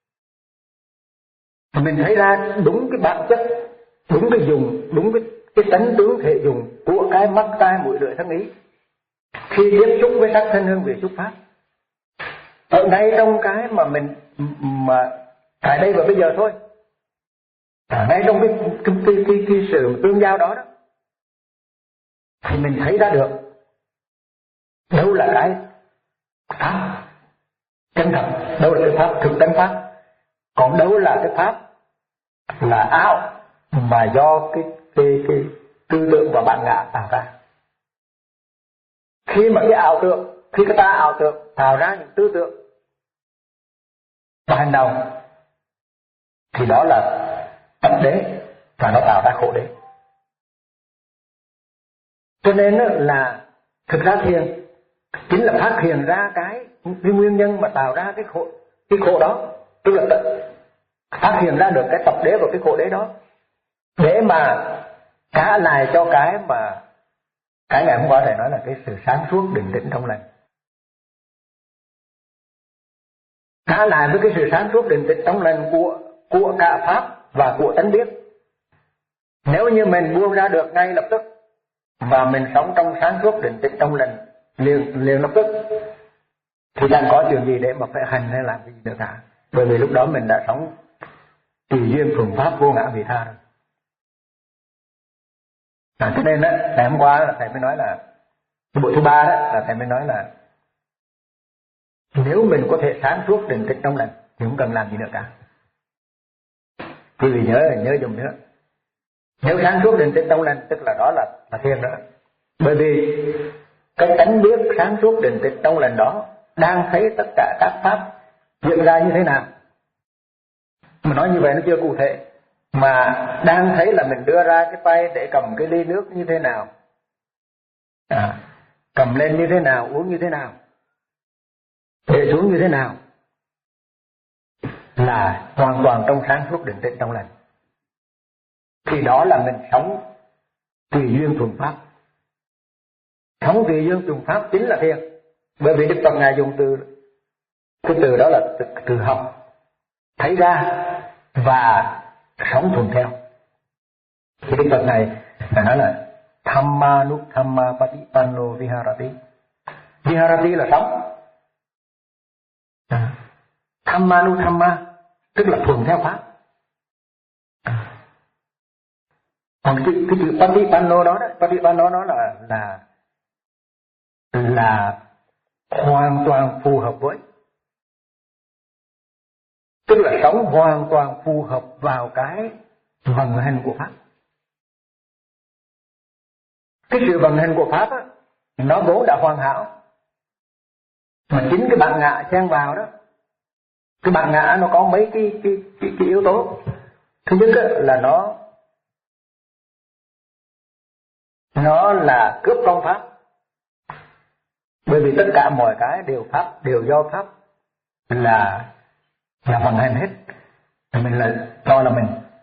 mình thấy ra đúng cái bản chất, đúng cái dùng, đúng cái cái tánh tướng thể dùng của cái mắt tai mũi lưỡi thân ý khi tiếp xúc với sắc thân hương vị xúc pháp. Ở ngay trong cái mà mình mà tại đây và bây giờ thôi, ở ngay trong cái cái, cái, cái, cái sự tương giao đó đó thì mình thấy ra được đâu là cái pháp chân thật, đâu là cái pháp thực tánh pháp, còn đâu là cái pháp là ảo mà do cái cái cái tư tưởng và bản ngã tạo ra. Khi mà cái ảo tưởng, khi cái ta ảo tưởng tạo ra những tư tưởng và hành động thì đó là tập đế và nó tạo ra khổ đế. Cho nên là thực ra thiền chính là phát hiện ra cái, cái nguyên nhân mà tạo ra cái khổ, cái khổ đó, tức là phát hiện ra được cái tập đế và cái khổ đế đó để mà trả lại cho cái mà cái ngày hôm qua thầy nói là cái sự sáng suốt định tĩnh trong lành, trả lại với cái sự sáng suốt định tĩnh trong lành của của cả pháp và của tánh biết. Nếu như mình buông ra được ngay lập tức và mình sống trong sáng suốt định tĩnh trong lành liền liền lập tức thì chẳng có chuyện gì để mà phải hành hay làm cái gì nữa cả, bởi vì lúc đó mình đã sống tùy duyên phương pháp vô ngã vị tha rồi. À, cho nên đó, ngày hôm qua là thầy mới nói là cái buổi thứ ba đó là thầy mới nói là nếu mình có thể sáng suốt định tĩnh trong lành thì không cần làm gì nữa cả. Quý vị nhớ nhớ dùng nữa. Nếu sáng suốt định tĩnh trong lành tức là đó là là thiền nữa. Bởi vì cái tánh biết sáng suốt định tĩnh trong lành đó đang thấy tất cả các pháp diễn ra như thế nào. Mà nói như vậy nó chưa cụ thể, mà đang thấy là mình đưa ra cái tay để cầm cái ly nước như thế nào, à, cầm lên như thế nào, uống như thế nào, để xuống như thế nào, là hoàn toàn trong sáng suốt định tĩnh trong lành. Thì đó là mình sống tùy duyên thuận pháp. Sống tùy duyên thuận pháp chính là thiền. Bởi vì Đức Phật Ngài dùng từ, cái từ đó là từ, từ học, thấy ra và sống thuận theo. Thì Đức Phật này Ngài nói là Thamma nu Thamma Patipanno Viharati. Viharati là sống. À. Thamma nu Thamma tức là thuận theo pháp. À. Còn cái, cái chữ Patipanno đó, đó Patipanno đó là là là hoàn toàn phù hợp với, tức là sống hoàn toàn phù hợp vào cái vận hành của pháp. Cái sự vận hành của pháp á, nó vốn đã hoàn hảo, mà chính cái bản ngã xen vào đó. Cái bản ngã nó có mấy cái cái cái, cái yếu tố. Thứ nhất á, là nó nó là cướp công pháp. Bởi vì tất cả mọi cái đều pháp, đều do pháp là là vận hành hết. Mình là cho là mình.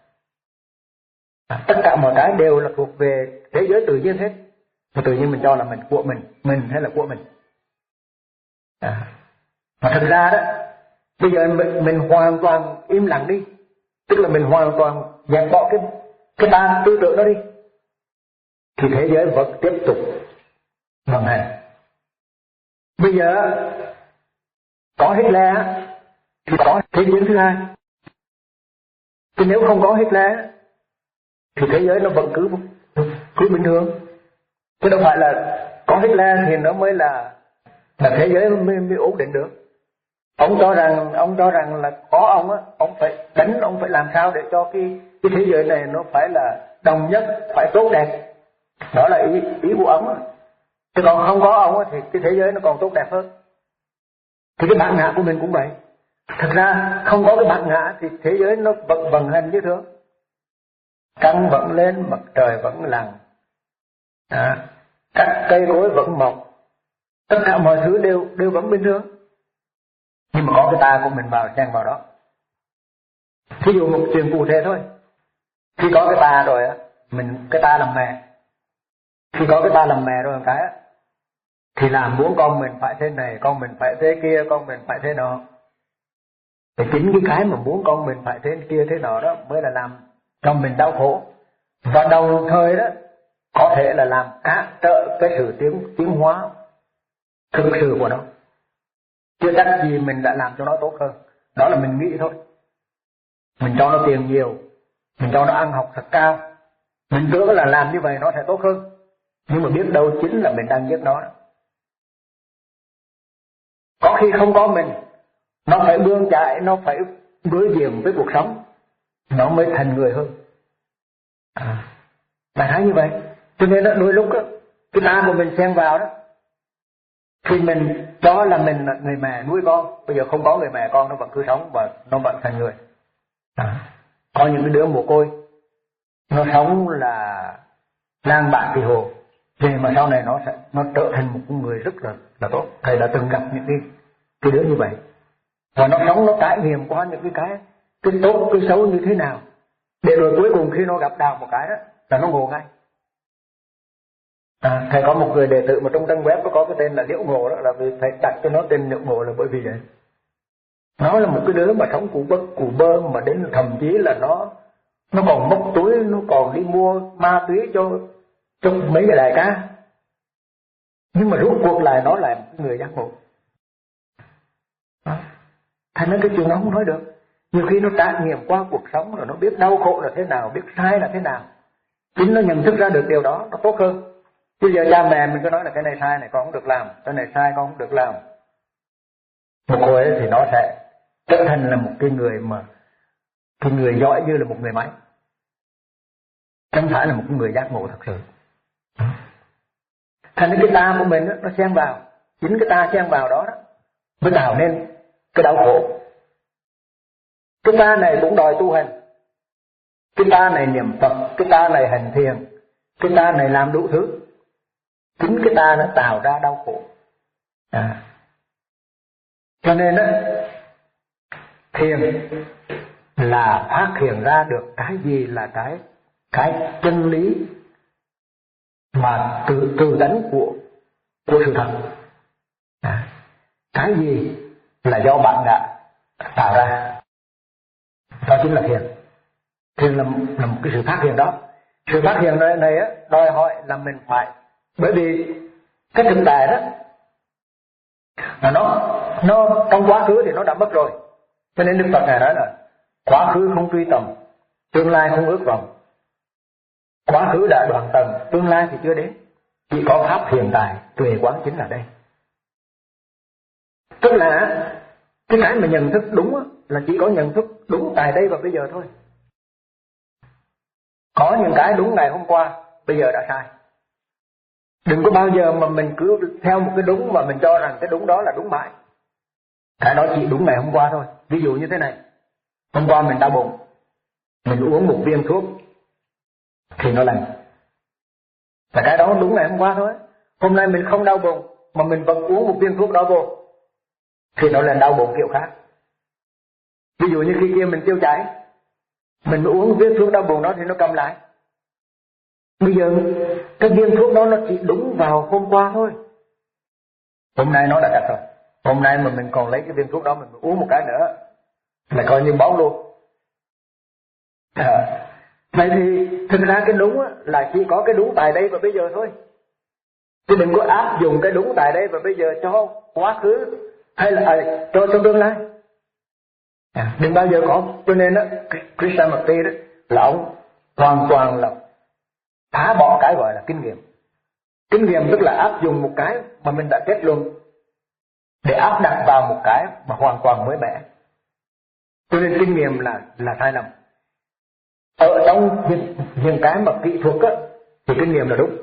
Tất cả mọi cái đều là thuộc về thế giới tự nhiên hết. Mà tự nhiên mình cho là mình, của mình, mình hay là của mình. À. Mà thật ra đó, bây giờ mình, mình hoàn toàn im lặng đi, tức là mình hoàn toàn dẹp bỏ cái cái ba tư tưởng đó đi, thì thế giới vẫn tiếp tục vận hành. Bây giờ có Hitler thì có thế giới thứ hai. Thì nếu không có Hitler thì thế giới nó vẫn cứ cứ bình thường. Chứ đâu phải là có Hitler thì nó mới là là thế giới mới, mới ổn định được. Ông cho rằng ông cho rằng là có ông á, ông phải đánh, ông phải làm sao để cho cái cái thế giới này nó phải là đồng nhất, phải tốt đẹp. Đó là ý ý của ông á. Chứ còn không có ông á thì cái thế giới nó còn tốt đẹp hơn. Thì cái bản ngã của mình cũng vậy. Thật ra không có cái bản ngã thì thế giới nó vẫn vận hành như thường. Trăng vẫn lên, mặt trời vẫn lặn, à, các cây cối vẫn mọc, tất cả mọi thứ đều đều vẫn bình thường. Nhưng mà có cái ta của mình vào xen vào đó. Ví dụ một chuyện cụ thể thôi. Khi có cái ta rồi á, mình cái ta làm mẹ. Khi có cái ta làm mẹ rồi một cái á, thì làm muốn con mình phải thế này, con mình phải thế kia, con mình phải thế nọ. Thì chính cái cái mà muốn con mình phải thế kia thế nọ đó mới là làm cho mình đau khổ. Và đồng thời đó có thể là làm cản trở cái sự tiến tiến hóa thực sự của nó. Chưa chắc gì mình đã làm cho nó tốt hơn. Đó là mình nghĩ thôi. Mình cho nó tiền nhiều, mình cho nó ăn học thật cao, mình tưởng là làm như vậy nó sẽ tốt hơn. Nhưng mà biết đâu chính là mình đang giết nó đó. Có khi không có mình, nó phải bươn chạy, nó phải đối diện với cuộc sống, nó mới thành người hơn. À, bạn thấy như vậy. Cho nên đó, đôi lúc đó, cái ta của mình xen vào đó, thì mình cho là mình là người mẹ nuôi con. Bây giờ không có người mẹ, con nó vẫn cứ sống và nó vẫn thành người. À, có những cái đứa mồ côi, nó sống là lang bạc kỳ hồ, về mà sau này nó sẽ nó trở thành một con người rất là là tốt. Thầy đã từng gặp những cái cái đứa như vậy, và nó sống, nó trải nghiệm qua những cái cái cái tốt cái xấu như thế nào, để rồi cuối cùng khi nó gặp đạo một cái đó là nó ngộ ngay. À, thầy có một người đệ tử mà trong trang web nó có cái tên là Liễu Ngộ đó, là vì thầy đặt cho nó tên Liễu Ngộ là bởi vì vậy. Nó là một cái đứa mà sống cụ bơ cụ bơ mà đến thậm chí là nó nó còn móc túi, nó còn đi mua ma túy cho cho mấy cái đại ca. Nhưng mà rốt cuộc lại nó là một người giác ngộ. Thành ra cái chuyện nó không nói được. Nhiều khi nó trải nghiệm qua cuộc sống rồi nó biết đau khổ là thế nào, biết sai là thế nào. Chính nó nhận thức ra được điều đó, nó tốt hơn. Bây giờ cha mẹ mình cứ nói là cái này sai này con không được làm, cái này sai con không được làm. Một hồi thì nó sẽ trở thành là một cái người mà cái người giỏi như là một người máy, không phải là một người giác ngộ thật sự. Thành ra cái ta của mình đó, nó xen vào, chính cái ta xen vào đó, đó mới tạo nên cái đau khổ. Cái ta này cũng đòi tu hành. Cái ta này niệm Phật, cái ta này hành thiền, cái ta này làm đủ thứ. Chính cái ta nó tạo ra đau khổ. À. Cho nên á, thiền là phát hiện ra được cái gì là cái cái chân lý mà tự tự tánh của của sự thật. À. Cái gì là do bạn đã tạo ra, đó chính là thiền. Thiền là, là một cái sự phát hiện đó. Sự phát hiện này, này á, đòi hỏi là mình phải, bởi vì cái thực tại đó là nó nó trong quá khứ thì nó đã mất rồi, cho nên Đức Phật ngài nói là quá khứ không truy tầm, tương lai không ước vọng. Quá khứ đã đoạn tầng, tương lai thì chưa đến, chỉ có pháp hiện tại tuệ quán chính là đây. Tức là cái cái mà nhận thức đúng á, là chỉ có nhận thức đúng tại đây và bây giờ thôi. Có những cái đúng ngày hôm qua, bây giờ đã sai. Đừng có bao giờ mà mình cứ theo một cái đúng mà mình cho rằng cái đúng đó là đúng mãi. Cái đó chỉ đúng ngày hôm qua thôi. Ví dụ như thế này, hôm qua mình đau bụng, mình uống một viên thuốc thì nó lành, là cái đó đúng ngày hôm qua thôi. Hôm nay mình không đau bụng mà mình vẫn uống một viên thuốc đó vô thì nó là đau bụng kiểu khác. Ví dụ như khi kia mình tiêu chảy, mình uống viên thuốc đau bụng đó thì nó cầm lại. Bây giờ cái viên thuốc đó nó chỉ đúng vào hôm qua thôi, hôm nay nó đã đặt rồi. Hôm nay mà mình còn lấy cái viên thuốc đó mình uống một cái nữa là coi như bóng luôn. À, vậy thì thực ra cái đúng là chỉ có cái đúng tại đây và bây giờ thôi. Chứ đừng có áp dụng cái đúng tại đây và bây giờ cho quá khứ hay là à, cho trong tương lai. À, đừng bao giờ có. Cho nên đó, Krishnamurti đó là ông hoàn toàn là phá bỏ cái gọi là kinh nghiệm. Kinh nghiệm tức là áp dụng một cái mà mình đã kết luận để áp đặt vào một cái mà hoàn toàn mới mẻ. Cho nên kinh nghiệm là là sai lầm. Ở trong những, những cái mà kỹ thuật á, thì kinh nghiệm là đúng.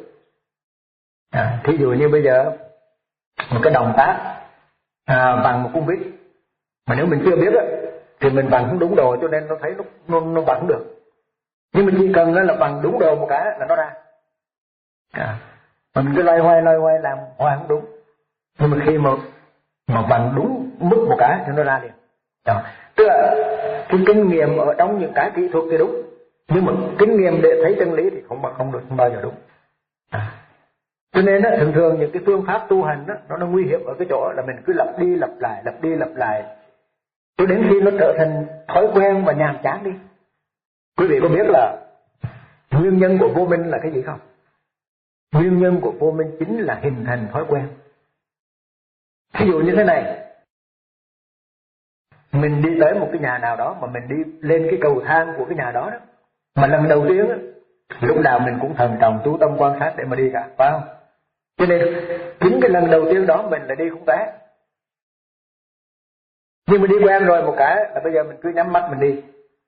À, thí dụ như bây giờ một cái động tác à, bằng một cung vít, mà nếu mình chưa biết á, thì mình bằng không đúng đồ, cho nên nó thấy nó nó, nó bằng được. Nhưng mình chỉ cần là bằng đúng đồ một cái là nó ra. À, mà mình cứ loay hoay loay hoay làm hoài không đúng. Nhưng mà khi mà mà bằng đúng mức một cái thì nó ra liền. Đó. Tức là cái kinh nghiệm ở trong những cái kỹ thuật thì đúng, nhưng mà kinh nghiệm để thấy chân lý thì không không được, không bao giờ đúng. À. Cho nên á, thường thường những cái phương pháp tu hành đó, nó nó nguy hiểm ở cái chỗ là mình cứ lặp đi lặp lại, lặp đi lặp lại, cho đến khi nó trở thành thói quen và nhàm chán đi. Quý vị có biết là nguyên nhân của vô minh là cái gì không? Nguyên nhân của vô minh chính là hình thành thói quen. Ví dụ như thế này, mình đi tới một cái nhà nào đó mà mình đi lên cái cầu thang của cái nhà đó đó, mà lần đầu tiên á, lúc nào mình cũng thận trọng chú tâm quan sát để mà đi cả, phải không? Cho nên chính cái lần đầu tiên đó mình là đi không té. Nhưng mà đi quen rồi một cái là bây giờ mình cứ nhắm mắt mình đi.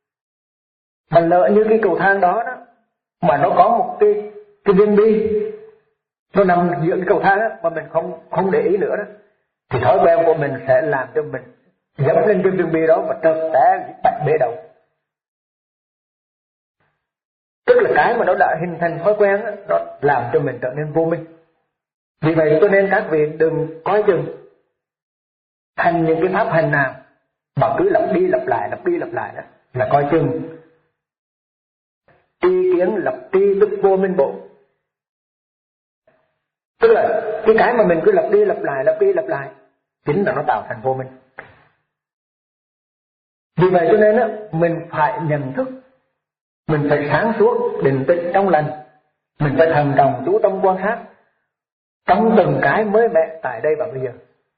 Mà lỡ như cái cầu thang đó đó mà nó có một cái cái viên bi nó nằm giữa cái cầu thang đó, mà mình không không để ý nữa đó, thì thói quen của mình sẽ làm cho mình dẫm lên cái viên bi đó và trượt té bạch bể đầu. Tức là cái mà nó đã hình thành thói quen đó, nó làm cho mình trở nên vô minh. Vì vậy cho nên các vị đừng coi chừng hành những cái pháp hành nào mà cứ lặp đi lặp lại, lặp đi lặp lại đó, là coi chừng tri kiến lập tri tức vô minh bộ. Tức là cái cái mà mình cứ lặp đi lặp lại, lặp đi lặp lại chính là nó tạo thành vô minh. Vì vậy cho nên á, mình phải nhận thức, mình phải sáng suốt, định tĩnh trong lành, mình phải thần trọng chú tâm quan sát trong từng cái mới mẻ tại đây và bây giờ.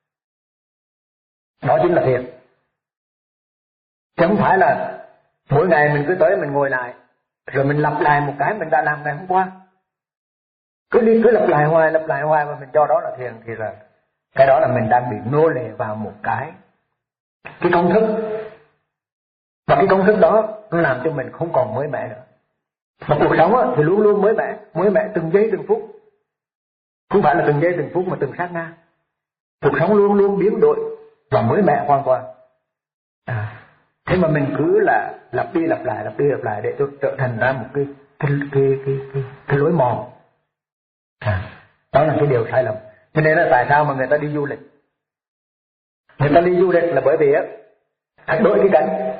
Đó chính là thiền. Chứ không phải là mỗi ngày mình cứ tới mình ngồi lại rồi mình lặp lại một cái mình đã làm ngày hôm qua. Cứ đi cứ lặp lại hoài, lặp lại hoài mà mình cho đó là thiền thì là cái đó là mình đang bị nô lệ vào một cái cái công thức. Và cái công thức đó nó làm cho mình không còn mới mẻ nữa. Mà cuộc sống á, thì luôn luôn mới mẻ, mới mẻ từng giây từng phút. Không phải là từng giây từng phút mà từng sát na. Cuộc sống luôn luôn biến đổi và mới mẻ hoàn toàn. À, Thế mà mình cứ là lặp đi lặp lại, lặp đi lặp lại để cho trở thành ra một cái cái cái cái cái, cái lối mòn. À, đó là cái điều sai lầm. Cho nên là tại sao mà người ta đi du lịch? Người ta đi du lịch là bởi vì á, thay đổi cái cảnh.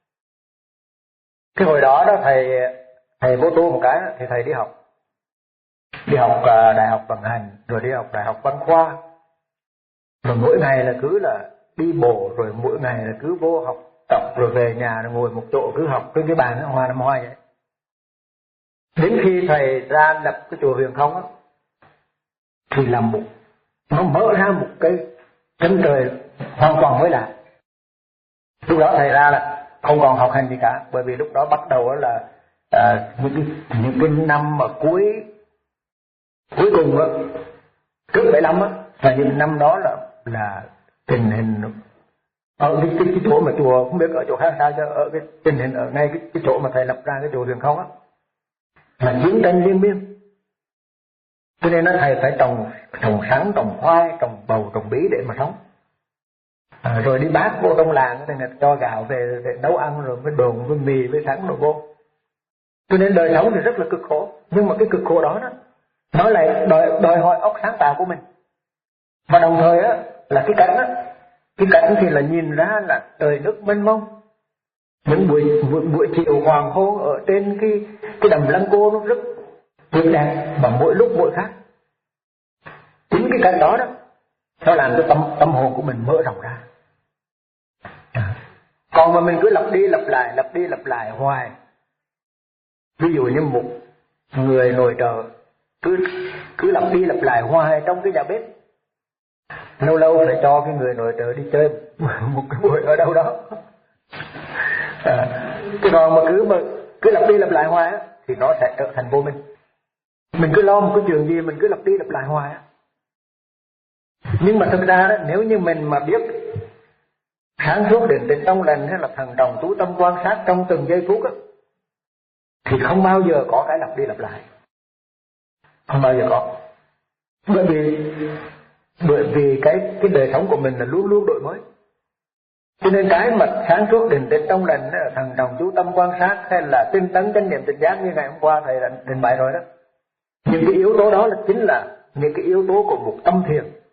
Cái hồi đó đó thầy thầy vô tu một cái thì thầy đi học, đi học uh, đại học vận hành, rồi đi học đại học văn khoa, rồi mỗi ngày là cứ là đi bộ, rồi mỗi ngày là cứ vô học tập, rồi về nhà rồi ngồi một chỗ cứ học trên cái bàn hoa năm hoa vậy. Đến khi thầy ra lập cái chùa Huyền Không á, thì làm một nó mở ra một cái chân trời hoàn toàn mới lạ. Lúc đó thầy ra là không còn học hành gì cả, bởi vì lúc đó bắt đầu là à, những cái những cái năm mà cuối cuối cùng á, trước bảy lăm á, và những năm đó là là tình hình ở cái, cái, cái chỗ mà chùa không biết ở chỗ khác sao, cho ở cái tình hình ở ngay cái, cái chỗ mà thầy lập ra cái chùa Huyền Không á là chiến tranh liên miên. Cho nên nó thầy phải trồng trồng sắn, trồng khoai, trồng bầu, trồng bí để mà sống. À, rồi đi bác vô trong làng thì cho gạo về để nấu ăn, rồi với đồn, với mì, với sắn rồi vô. Cho nên đời sống thì rất là cực khổ. Nhưng mà cái cực khổ đó, đó nó lại đòi, đòi hỏi óc sáng tạo của mình. Và đồng thời á, là cái cảnh á, cái cảnh thì là nhìn ra là trời nước mênh mông. Những buổi, buổi, buổi chiều hoàng hôn ở trên cái, cái đầm Lăng Cô nó rất tuyệt đẹp, mà mỗi lúc mỗi khác. Chính cái cảnh đó đó nó làm cho tâm, tâm hồn của mình mở rộng ra. À. Còn mà mình cứ lặp đi lặp lại, lặp đi lặp lại hoài. Ví dụ như một người nội trợ cứ cứ lặp đi lặp lại hoài trong cái nhà bếp, lâu lâu phải cho cái người nội trợ đi chơi một cái buổi ở đâu đó. À, cái còn mà cứ mà cứ lặp đi lặp lại hoài á, thì nó sẽ trở thành vô minh. Mình cứ lo một cái chuyện gì mình cứ lặp đi lặp lại hoài á. Nhưng mà thực ra đó, nếu như mình mà biết sáng suốt định tĩnh trong lành hay là thần trọng chú tâm quan sát trong từng giây phút á, thì không bao giờ có cái lặp đi lặp lại, không bao giờ có. Bởi vì bởi vì cái cái đời sống của mình là luôn luôn đổi mới. Cho nên cái mà sáng suốt định tĩnh trong lành hay là thần trọng chú tâm quan sát hay là tinh tấn chánh niệm tỉnh giác như ngày hôm qua thầy đã trình bày rồi đó, những cái yếu tố đó là chính là những cái yếu tố của một tâm thiền.